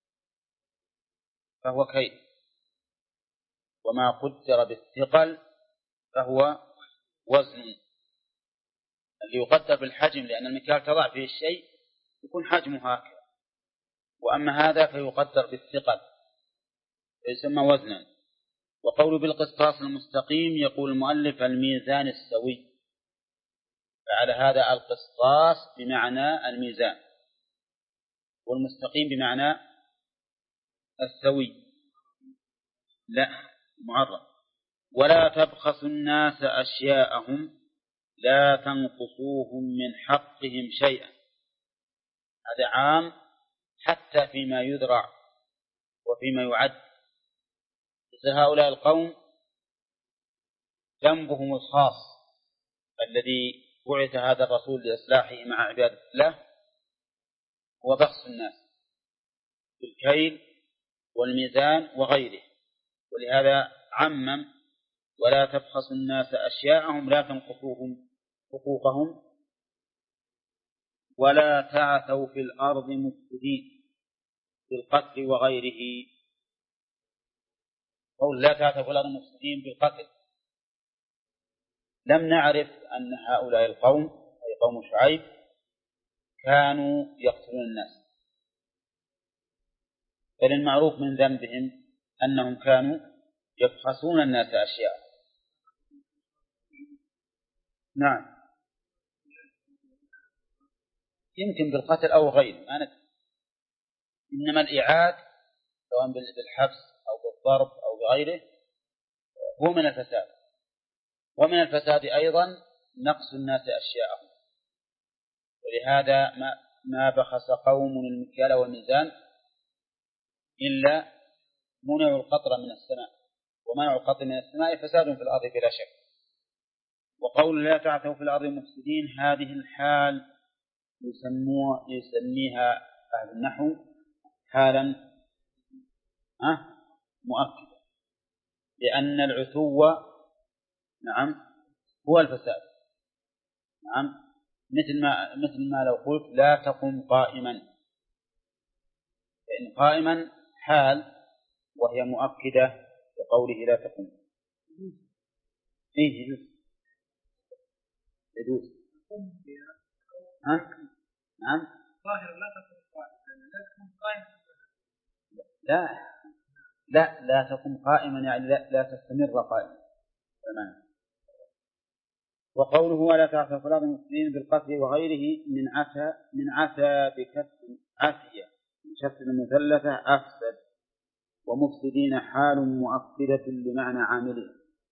فهو كيل، وما قدر بالثقل فهو وزن. اللي يقدر بالحجم لأن المكيال تضع فيه الشيء يكون حجمه هكذا، وأما هذا فيقدر بالثقل يسمى وزنا. وقول بالقسطاس المستقيم يقول المؤلف الميزان السوي، فعلى هذا القسطاس بمعنى الميزان، والمستقيم بمعنى السوي، لا معرف. ولا تبخسوا الناس أشياءهم لا تنقصوهم من حقهم شيئا. هذا عام حتى فيما يذرع وفيما يعد. مثل هؤلاء القوم ذنبهم الخاص الذي بعث هذا الرسول لإصلاحه مع عبادة الله هو بخس الناس بالكيل والميزان وغيره. ولهذا عمم: ولا تبخسوا الناس أشياءهم لا تنقصوهم حقوقهم ولا تعثوا في الأرض مفسدين بالقتل وغيره. قول لا تعثوا في الأرض مفسدين بالقتل، لم نعرف أن هؤلاء القوم أي قوم شعيب كانوا يقتلون الناس، بل المعروف من ذنبهم أنهم كانوا يبخسون الناس أشياء. نعم، يمكن بالقتل أو غيره، إنما الإعاد سواء بالحبس أو بالضرب أو بغيره هو من الفساد. ومن الفساد أيضا نقص الناس أشياءهم. ولهذا ما بخس قوم المكيال والميزان إلا منعوا القطر من السماء، ومنع القطر من السماء فساد في الأرض بلا شك. وقول لا تعثوا في الأرض مفسدين هذه الحال يسميها أهل النحو حالا مؤكدة، لأن العثو نعم هو الفساد. نعم، مثل ما لو قلت لا تقم قائما، لأن قائما حال وهي مؤكدة لقوله لا تقم. إيه يجوز. نعم،
ظاهر لا تقم قائما.
لا تقم قائما يعني لا تستمر قائما. تمام. وقوله ولا تعثوا في الأرض مفسدين بالقتل وغيره من عثى بكسر عثية بشكل مثلثة أفسد، ومفسدين حال مؤكدة بمعنى عامله.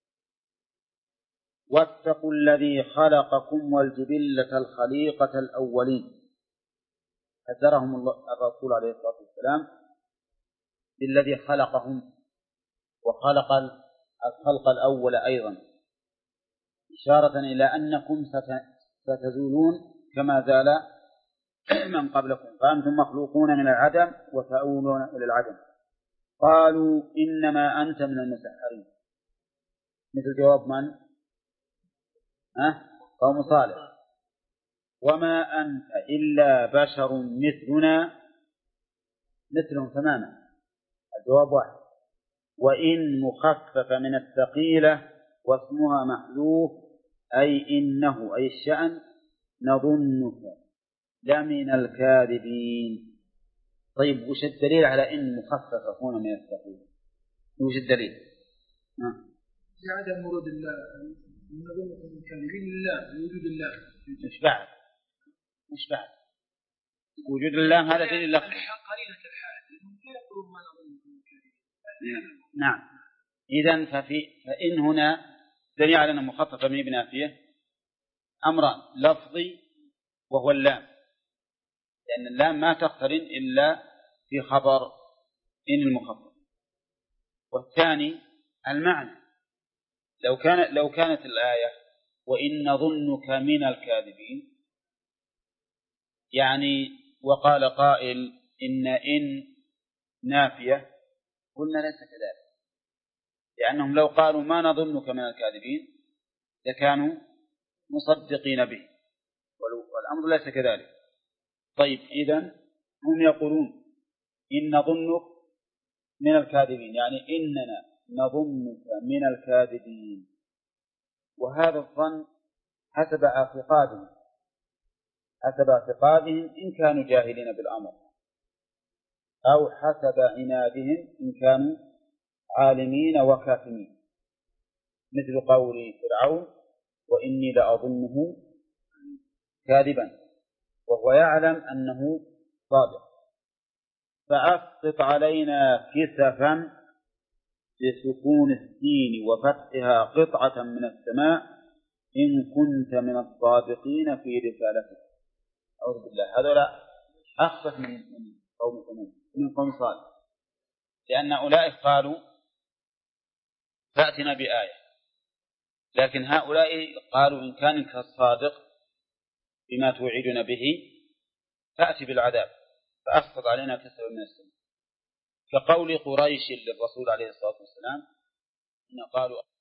واتقوا الذي خلقكم والجبلة الخليقة الأولين. حذرهم الرسول عليه الصلاة والسلام بالذي خلقهم وخلق الخلق الأول أيضا، إشارة إلى أنكم ستزولون كما زال من قبلكم، فأنتم مخلوقون من العدم وتؤولون إلى العدم. قالوا إنما أنت من المسحرين. مثل جواب من؟ قوم صالح. وما أنت إلا بشر مثلنا. مثلهم تماما، الجواب واحد. وإن مخفف من الثقيلة واسمها محذوف أي إنه أي الشأن نظنك لمن الكاذبين. طيب وش الدليل على إن مخفف هنا من الثقيلة؟ وش الدليل؟
عدم ورود الله، نظنك من الكاذبين لله وجود الله.
مش بعد وجود الله هذا دليل لفظي.
قليلة الحال لا يقولون ما نظنك من الكاذبين.
نعم، إذن فإن هنا دليل على أن مخففة من بنافية أمران: لفظي وهو اللام، لأن اللام ما تقترن إلا في خبر إن المخفف. والثاني المعنى، لو كانت الآية وإن نظنك من الكاذبين، يعني وقال قائل إن نافية، قلنا ليس كذلك، لأنهم لو قالوا ما نظنك من الكاذبين لكانوا مصدقين به، والأمر ليس كذلك. طيب إذن هم يقولون إن نظنك من الكاذبين، يعني إننا نظنك من الكاذبين، وهذا الظن حسب اعتقادهم إن كانوا جاهلين بالأمر، أو حسب عنادهم إن كانوا عالمين وكاتمين، مثل قول فرعون وإني لأظنه كاذبا وهو يعلم أنه صادق. فأسقط علينا كسفا بسكون السين وفتحها قطعة من السماء إن كنت من الصادقين في رسالتك. أعوذ بالله، هذولا أخفف من قوم ثمود، من قوم صالح، لأن أولئك قالوا فأتنا بآية، لكن هؤلاء قالوا إن كان الصادق بما توعدنا به فأتي بالعذاب فأسقط علينا كسفا من السماء، كقول قريش للرسول عليه الصلاة والسلام إن قالوا